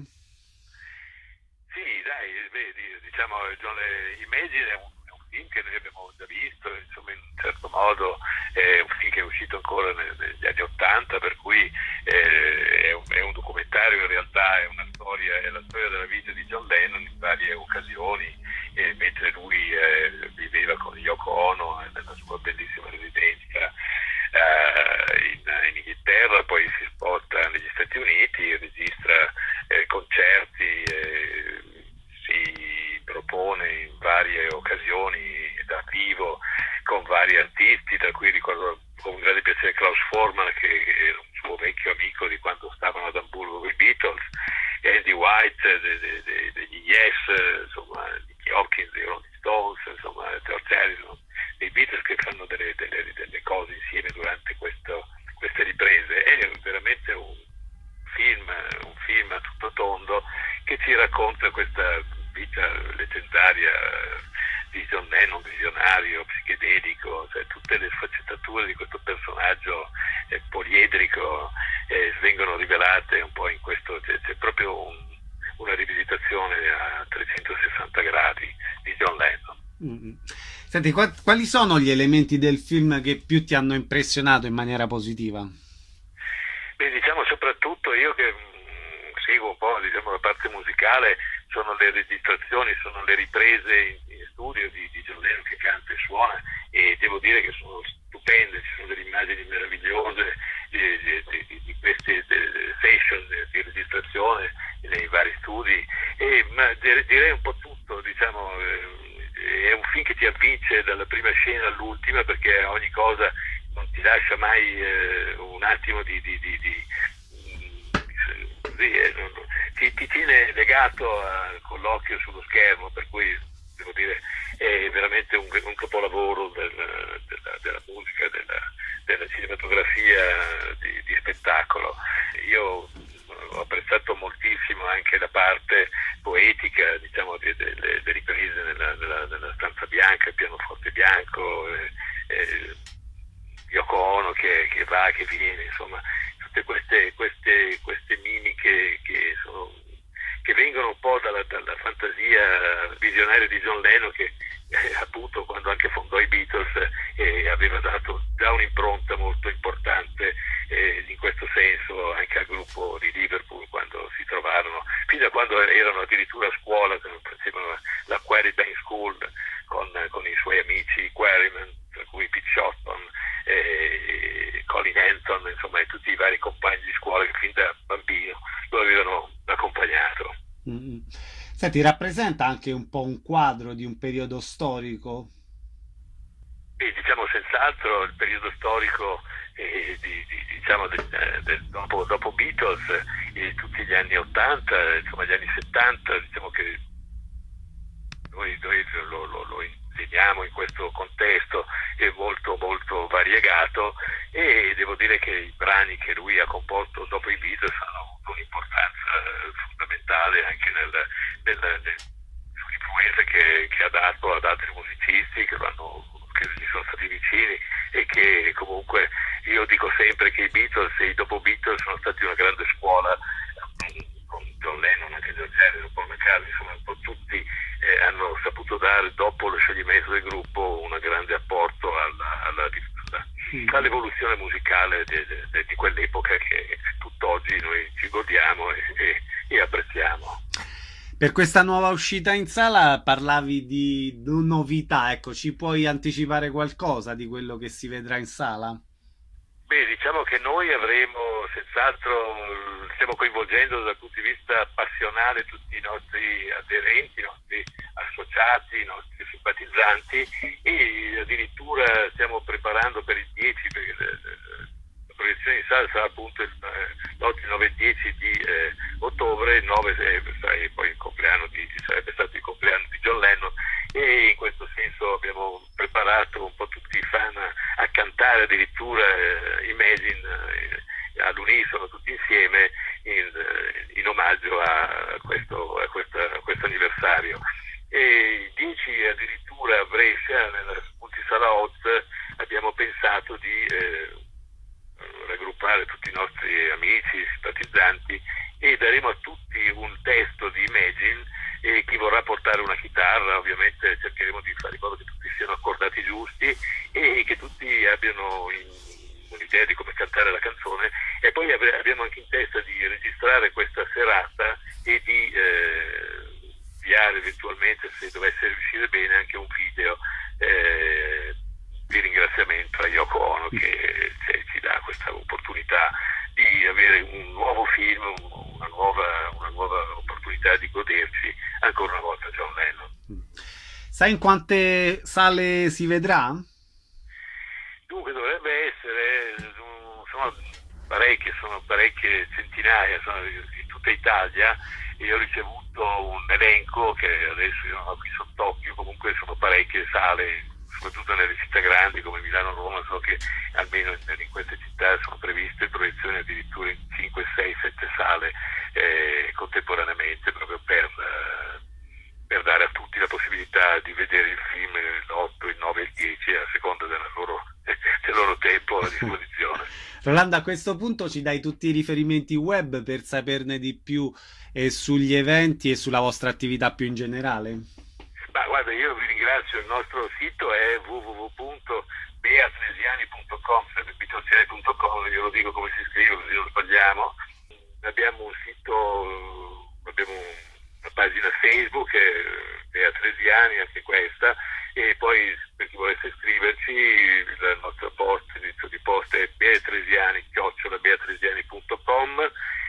Sì, dai, vedi, diciamo, John, Imagine è un, è un film che noi abbiamo già visto, insomma, in un certo modo è un film che è uscito ancora negli anni Ottanta, per cui eh, è, un, è un documentario, in realtà è una storia, è la storia della vita di John Lennon in varie occasioni, eh, mentre lui eh, viveva con Yoko Ono nella sua bellissima residenza eh, in, in Inghilterra, poi si sposta negli Stati Uniti, registra eh, concerti, eh, si propone in varie occasioni dal vivo con vari artisti, tra cui ricordo con grande piacere Klaus Forman, che era un suo vecchio amico di quando stavano ad Amburgo con i Beatles, Andy White degli de, de, de Yes, insomma, Nicky Hopkins dei Rolling Stones, insomma, George Harrison dei Beatles, che fanno delle, delle, delle cose insieme durante questo, queste riprese. È veramente un film, un film a tutto tondo che ci racconta questa vita leggendaria di John Lennon, visionario, psichedelico, cioè tutte le sfaccettature di questo personaggio eh, poliedrico eh, vengono rivelate un po' in questo, c'è, c'è proprio un, una rivisitazione a trecentosessanta gradi di John Lennon. Mm-hmm. Senti, qu- quali sono gli elementi del film che più ti hanno impressionato in maniera positiva? Beh, diciamo soprattutto io che mh, seguo un po', diciamo, la parte musicale, sono le registrazioni, sono le riprese in, in studio di, di John Lennon che canta e suona, e devo dire che sono stupende, ci sono delle immagini meravigliose di, di, di, di queste session di registrazione nei vari studi, e, ma direi un po' tutto, diciamo, eh, è un film che ti avvince dalla prima scena all'ultima, perché ogni cosa non ti lascia mai eh, un attimo di, di, di, di così, eh, non, ti, ti tiene legato a, con l'occhio sullo schermo, per cui devo dire è veramente un, un capolavoro del, della, della musica, della, della cinematografia di, di spettacolo. Io ho apprezzato moltissimo anche la parte poetica, diciamo, delle, delle riprese nella, nella, nella stanza bianca, il pianoforte bianco, eh, eh, Yoko Ono che, che va, che viene, insomma, tutte queste, queste, queste mimiche che, sono, che vengono un po' dalla, dalla fantasia visionaria di John Lennon, che eh, appunto quando anche fondò i Beatles eh, aveva dato già un'impronta molto importante eh, in questo senso anche al gruppo di Liverpool, quando si trovarono, fin da quando erano addirittura a scuola, facevano la Quarry Bank School con, con i suoi amici Quarrymen, tra cui Pete Shotton, eh, Colin Anton, insomma, e tutti i vari compagni di scuola che fin da bambino lo avevano accompagnato. Mm-hmm. Senti, rappresenta anche un po' un quadro di un periodo storico? E diciamo senz'altro il periodo storico eh, di, di, diciamo de, de, dopo, dopo Beatles, eh, tutti gli anni ottanta, insomma gli anni settanta, diciamo che noi, noi lo, lo, lo insegniamo in questo contesto è molto molto variegato, e devo dire che i brani che lui ha composto dopo i Beatles hanno avuto un'importanza fondamentale anche nel, nel, nel, sull'influenza che, che ha dato ad altri musicisti che, l'hanno, che gli sono stati vicini, e che comunque io dico sempre che i Beatles e i dopo Beatles sono stati una grande scuola, con John Lennon, anche George Harrison, Paul McCartney, insomma un po' tutti eh, hanno saputo dare dopo lo scioglimento del gruppo un grande apporto alla, alla, alla, all'evoluzione musicale di, di, di quell'epoca che tutt'oggi noi ci godiamo e, e, e apprezziamo. Per questa nuova uscita in sala parlavi di novità, ecco, ci puoi anticipare qualcosa di quello che si vedrà in sala? Beh, diciamo che noi avremo senz'altro, stiamo coinvolgendo dal punto di vista passionale tutti i nostri aderenti, i nostri associati, i nostri simpatizzanti, e addirittura stiamo preparando per il dieci, perché la proiezione in sala sarà appunto l'otto, nove e dieci di eh, ottobre, il nove è poi il compleanno di, sarebbe stato il compleanno di John Lennon, e in questo senso abbiamo preparato un po' tutti i fan a, a cantare addirittura eh, Imagine eh, all'unisono tutti insieme in, in omaggio a questo, a questa, a questo anniversario. E chitarra, ovviamente cercheremo di fare in modo che tutti siano accordati giusti e che tutti abbiano in, un'idea di come cantare la canzone, e poi abbiamo anche in testa di registrare questa serata e di eh, inviare eventualmente, se dovesse riuscire bene, anche un video eh, di ringraziamento a Yoko Ono, che cioè, ci dà questa opportunità di avere un nuovo film, una nuova, una nuova opportunità di goderci ancora una volta John Lennon. Sai in quante sale si vedrà? Dunque dovrebbe essere, sono parecchie, sono parecchie centinaia, sono in tutta Italia, e io ho ricevuto un elenco che adesso io non ho qui sott'occhio, comunque sono parecchie sale, soprattutto nelle città grandi come Milano, Roma. So che almeno in, in queste città sono previste proiezioni addirittura in cinque, sei, sette sale eh, contemporaneamente, proprio per, eh, per dare a tutti la possibilità di vedere il film l'otto, il nove e il dieci, a seconda della loro, del loro tempo a disposizione. Rolando, a questo punto ci dai tutti i riferimenti web per saperne di più eh, sugli eventi e sulla vostra attività più in generale? Ma guarda, io vi ringrazio, il nostro sito è w w w punto beatresiani punto com, beatresiani punto com, io lo dico come si scrive così non sbagliamo. Abbiamo un sito, abbiamo una pagina Facebook, eh, Beatresiani, anche questa, e poi per chi volesse scriverci il nostro post, l'indirizzo di posta è beatresiani chiocciola beatresiani punto com,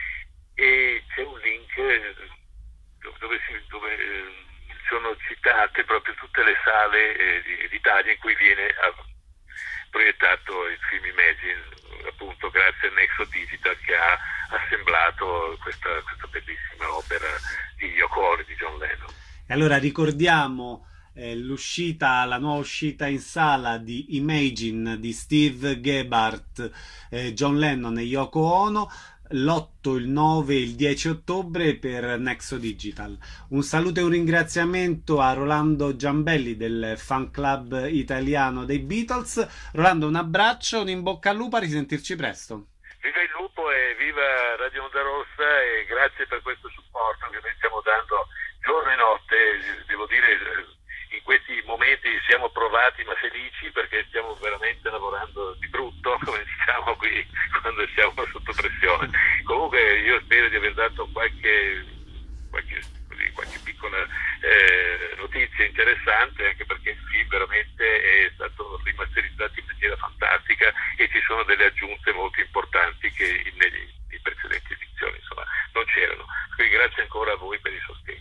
e c'è un link dove, si, dove eh, sono citate proprio tutte le sale eh, d'Italia in cui viene a, proiettato il film Imagine, appunto grazie a Nexo Digital, che ha assemblato questa, questa bellissima opera di Yoko Ono, di John Lennon. E allora ricordiamo eh, l'uscita, la nuova uscita in sala di Imagine di Steve Gebhardt, eh, John Lennon e Yoko Ono, l'otto, il nove e il dieci ottobre per Nexo Digital. Un saluto e un ringraziamento a Rolando Giambelli del fan club italiano dei Beatles. Rolando, un abbraccio, un in bocca al lupo, a risentirci presto. Viva il lupo e viva Radio Onda Rossa, e grazie per questo supporto che noi stiamo dando giorno e notte. Devo dire, in questi momenti siamo provati ma felici, perché stiamo veramente lavorando di brutto, come diciamo qui quando siamo sotto pressione. Comunque io spero di aver dato qualche qualche, così, qualche piccola eh, notizia interessante, anche perché il film veramente è stato rimasterizzato in maniera fantastica e ci sono delle aggiunte molto importanti che in, negli, in precedenti edizioni insomma non c'erano. Quindi grazie ancora a voi per il sostegno.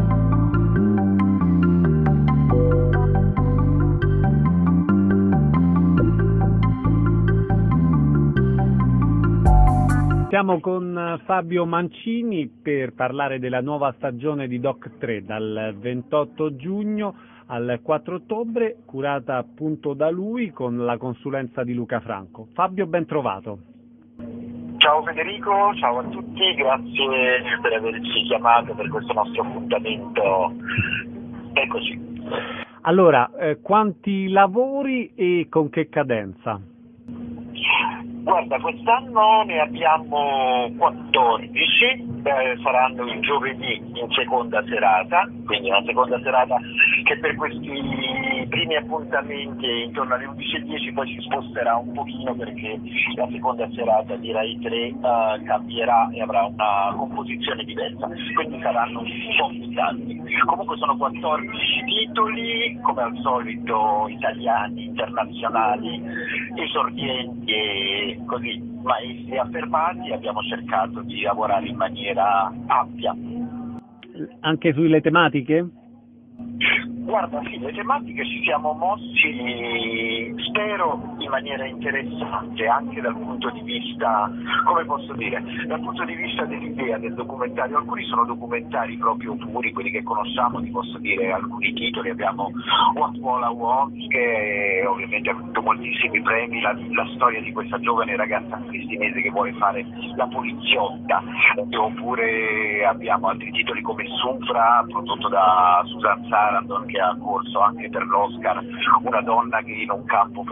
Siamo con Fabio Mancini per parlare della nuova stagione di Doc tre dal ventotto giugno al quattro ottobre, curata appunto da lui con la consulenza di Luca Franco. Fabio, ben trovato. Ciao Federico, ciao a tutti, grazie per averci chiamato per questo nostro appuntamento. Eccoci. Allora, eh, quanti lavori e con che cadenza? Guarda, quest'anno ne abbiamo quattordici, eh, saranno il giovedì in seconda serata, quindi una seconda serata che per questi primi appuntamenti intorno alle undici e dieci, poi si sposterà un pochino perché la seconda serata di Rai tre uh, cambierà e avrà una composizione diversa, quindi saranno un po' più tardi. Comunque sono quattordici titoli, come al solito italiani, internazionali, esordienti e così maestri affermati. Abbiamo cercato di lavorare in maniera ampia. Anche sulle tematiche? Guarda, sì, le tematiche ci siamo mossi, spero, in maniera interessante, anche dal punto di vista, come posso dire, dal punto di vista dell'idea del documentario. Alcuni sono documentari proprio puri, quelli che conosciamo, ti posso dire alcuni titoli. Abbiamo What Wola Wants, che ovviamente ha avuto moltissimi premi, la, la storia di questa giovane ragazza palestinese che vuole fare la poliziotta, oppure abbiamo altri titoli come Sufra, prodotto da Susan Sarandon, che ha corso anche per l'Oscar, una donna che in un campo profughi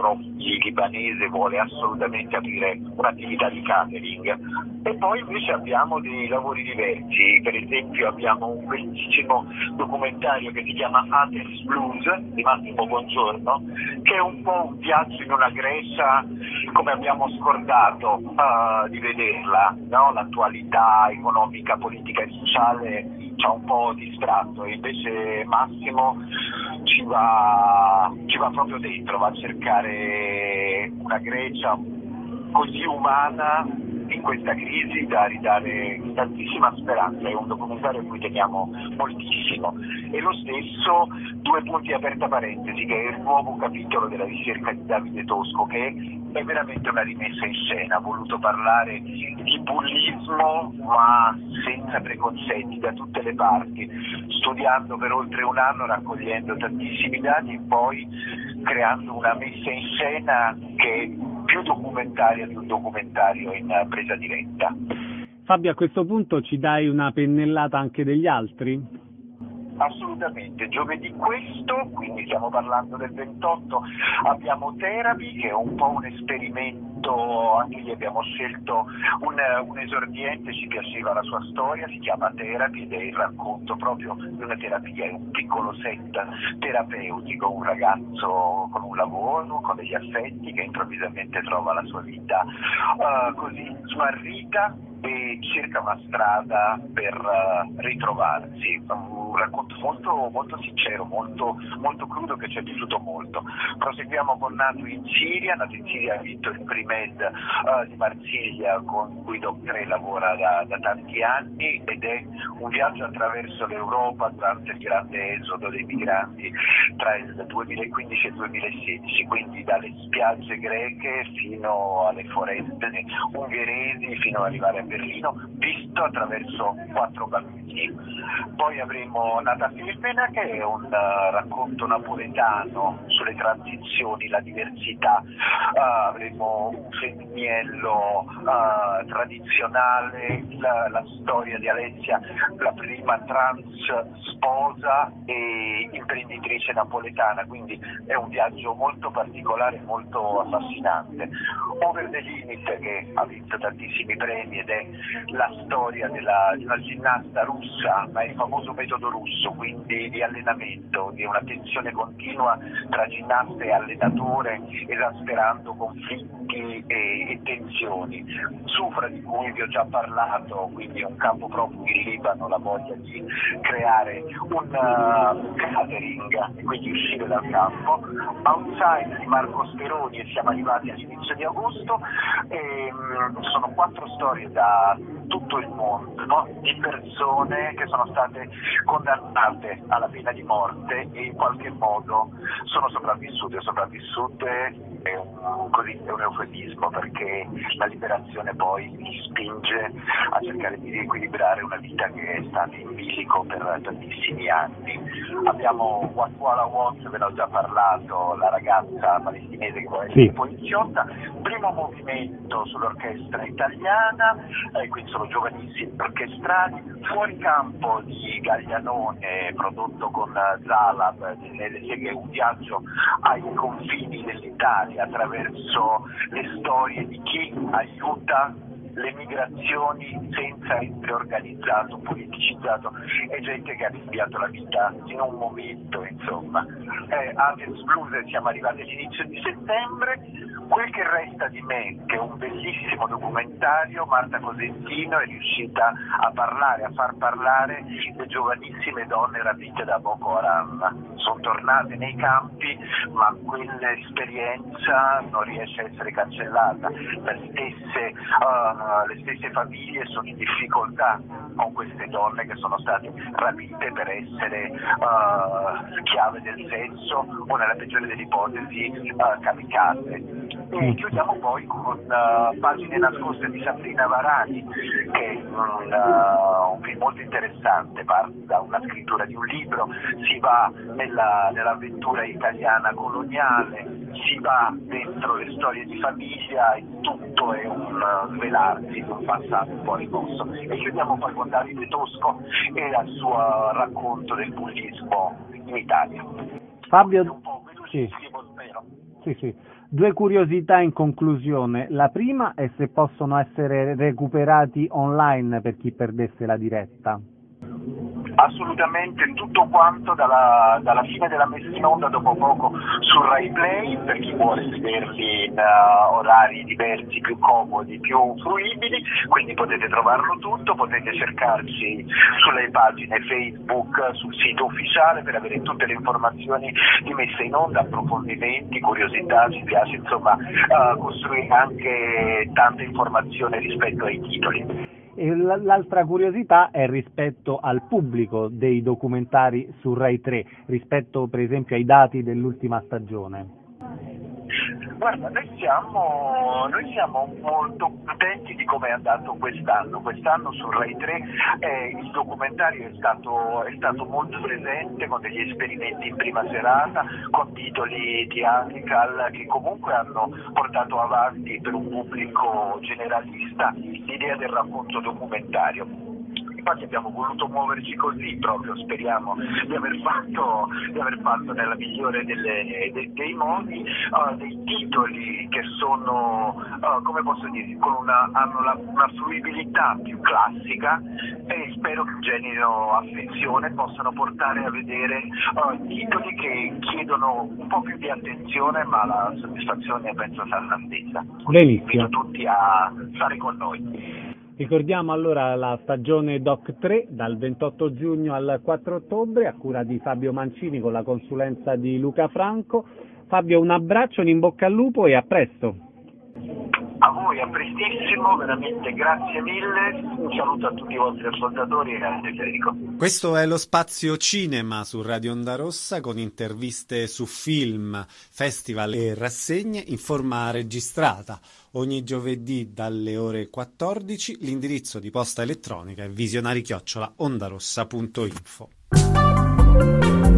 Mogli, libanese, vuole assolutamente aprire un'attività di catering. E poi invece abbiamo dei lavori diversi, per esempio abbiamo un bellissimo documentario che si chiama Athens Blues di Massimo Buongiorno, che è un po' un viaggio in una Grecia come abbiamo scordato uh, di vederla, no? L'attualità economica, politica e sociale ci ha un po' distratto, e invece Massimo ci va, ci va proprio dentro, va a cercare una Grecia così umana in questa crisi da ridare tantissima speranza. È un documentario a cui teniamo moltissimo. E lo stesso Due punti aperta parentesi, che è il nuovo capitolo della ricerca di Davide Tosco, che è veramente una rimessa in scena. Ha voluto parlare di bullismo ma senza preconcetti, da tutte le parti, studiando per oltre un anno, raccogliendo tantissimi dati e poi creando una messa in scena che è più documentaria di un documentario in presa diretta. Fabio, a questo punto ci dai una pennellata anche degli altri? Assolutamente, giovedì questo, quindi stiamo parlando del ventotto, abbiamo Therapy, che è un po' un esperimento, anche lì abbiamo scelto un, un esordiente, ci piaceva la sua storia, si chiama Therapy ed è il racconto proprio di una terapia, è un piccolo set terapeutico, un ragazzo con un lavoro, con degli affetti, che improvvisamente trova la sua vita uh, così smarrita e cerca una strada per uh, ritrovarsi. Un racconto molto, molto sincero, molto, molto crudo, che ci è piaciuto molto. Proseguiamo con Nato in Siria. Nato in Siria ha vinto il Primed uh, di Marsiglia, con cui Doc tre lavora da, da tanti anni, ed è un viaggio attraverso l'Europa durante il grande esodo dei migranti tra il duemilaquindici e il duemilasedici, quindi dalle spiagge greche fino alle foreste ungheresi, fino ad arrivare a Berlino, visto attraverso quattro bambini. Poi avremo Nata Femmina, che è un uh, racconto napoletano sulle transizioni, la diversità. Uh, avremo un femminillo uh, tradizionale, la, la storia di Alessia, la prima trans sposa e imprenditrice napoletana, quindi è un viaggio molto particolare, molto affascinante. Over the Limit, che ha vinto tantissimi premi ed è la storia della, di una ginnasta russa, ma è il famoso metodo russo, quindi di allenamento, di una tensione continua tra ginnasta e allenatore, esasperando conflitti e, e tensioni. Sufra, di cui vi ho già parlato, quindi un campo profughi in Libano, la voglia di creare un uh, catering e quindi uscire dal campo. Outside di Marco Speroni, e siamo arrivati all'inizio di agosto, e, um, sono quattro storie da tutto il mondo, no? Di persone che sono state condannate alla pena di morte e in qualche modo sono sopravvissute. Sopravvissute è un, così, è un eufemismo, perché la liberazione poi li spinge a cercare di riequilibrare una vita che è stata in bilico per tantissimi anni. Abbiamo Watwala Watts, ve l'ho già parlato, la ragazza palestinese che vuole essere sì. poliziotta. Primo movimento sull'orchestra italiana, eh, quindi sono giovanissimi orchestrali. Fuori campo di Gaglianone, prodotto con Zalab, che è un viaggio ai confini dell'Italia attraverso le storie di chi aiuta le migrazioni senza essere organizzato, politicizzato, e gente che ha cambiato la vita in un momento, insomma. Eh, Athens Blues, siamo arrivati all'inizio di settembre. Quel che resta di me, che è un bellissimo documentario, Marta Cosentino è riuscita a parlare, a far parlare le giovanissime donne rapite da Boko Haram. Sono tornate nei campi, ma quell'esperienza non riesce a essere cancellata. Le stesse, uh, le stesse famiglie sono in difficoltà con queste donne che sono state rapite per essere uh, schiave del sesso o, nella peggiore delle ipotesi, uh, kamikaze. E chiudiamo poi con uh, Pagine nascoste di Sabrina Varani, che è un, uh, un film molto interessante, parte da una scrittura di un libro, si va nella, nell'avventura italiana coloniale, si va dentro le storie di famiglia, e tutto è un uh, svelarsi di un passato un po' rimosso. E chiudiamo poi con Davide Tosco e il suo racconto del bullismo in Italia. Fabio, sì. Sì, sì. Due curiosità in conclusione. La prima è se possono essere recuperati online per chi perdesse la diretta. Assolutamente, tutto quanto dalla, dalla fine della messa in onda dopo poco su Rai Play, per chi vuole vederli in uh, orari diversi, più comodi, più fruibili, quindi potete trovarlo tutto, potete cercarci sulle pagine Facebook, sul sito ufficiale per avere tutte le informazioni di messa in onda, approfondimenti, curiosità. Ci piace insomma uh, costruire anche tante informazioni rispetto ai titoli. E l'altra curiosità è rispetto al pubblico dei documentari su Rai tre, rispetto per esempio ai dati dell'ultima stagione. Guarda, noi siamo, noi siamo molto contenti di come è andato quest'anno. Quest'anno su Rai tre eh, il documentario è stato, è stato molto presente, con degli esperimenti in prima serata, con titoli di Amical che comunque hanno portato avanti per un pubblico generalista l'idea del racconto documentario. Infatti abbiamo voluto muoverci così proprio, speriamo di aver fatto, di aver fatto nella migliore delle, de, dei modi uh, dei titoli che sono, uh, come posso dire, con una, hanno la, una fruibilità più classica e spero che generino affezione, possano portare a vedere uh, titoli che chiedono un po' più di attenzione, ma la soddisfazione penso sarà la stessa. Benissimo. Invito tutti a stare con noi. Ricordiamo allora la stagione Doc tre dal ventotto giugno al quattro ottobre a cura di Fabio Mancini con la consulenza di Luca Franco. Fabio, un abbraccio, un in bocca al lupo e a presto. A voi, a prestissimo, veramente grazie mille, un saluto a tutti i vostri ascoltatori e grazie Federico. Questo è lo Spazio Cinema su Radio Onda Rossa con interviste su film, festival e rassegne in forma registrata. Ogni giovedì dalle ore quattordici l'indirizzo di posta elettronica è visionari chiocciola ondarossa punto info.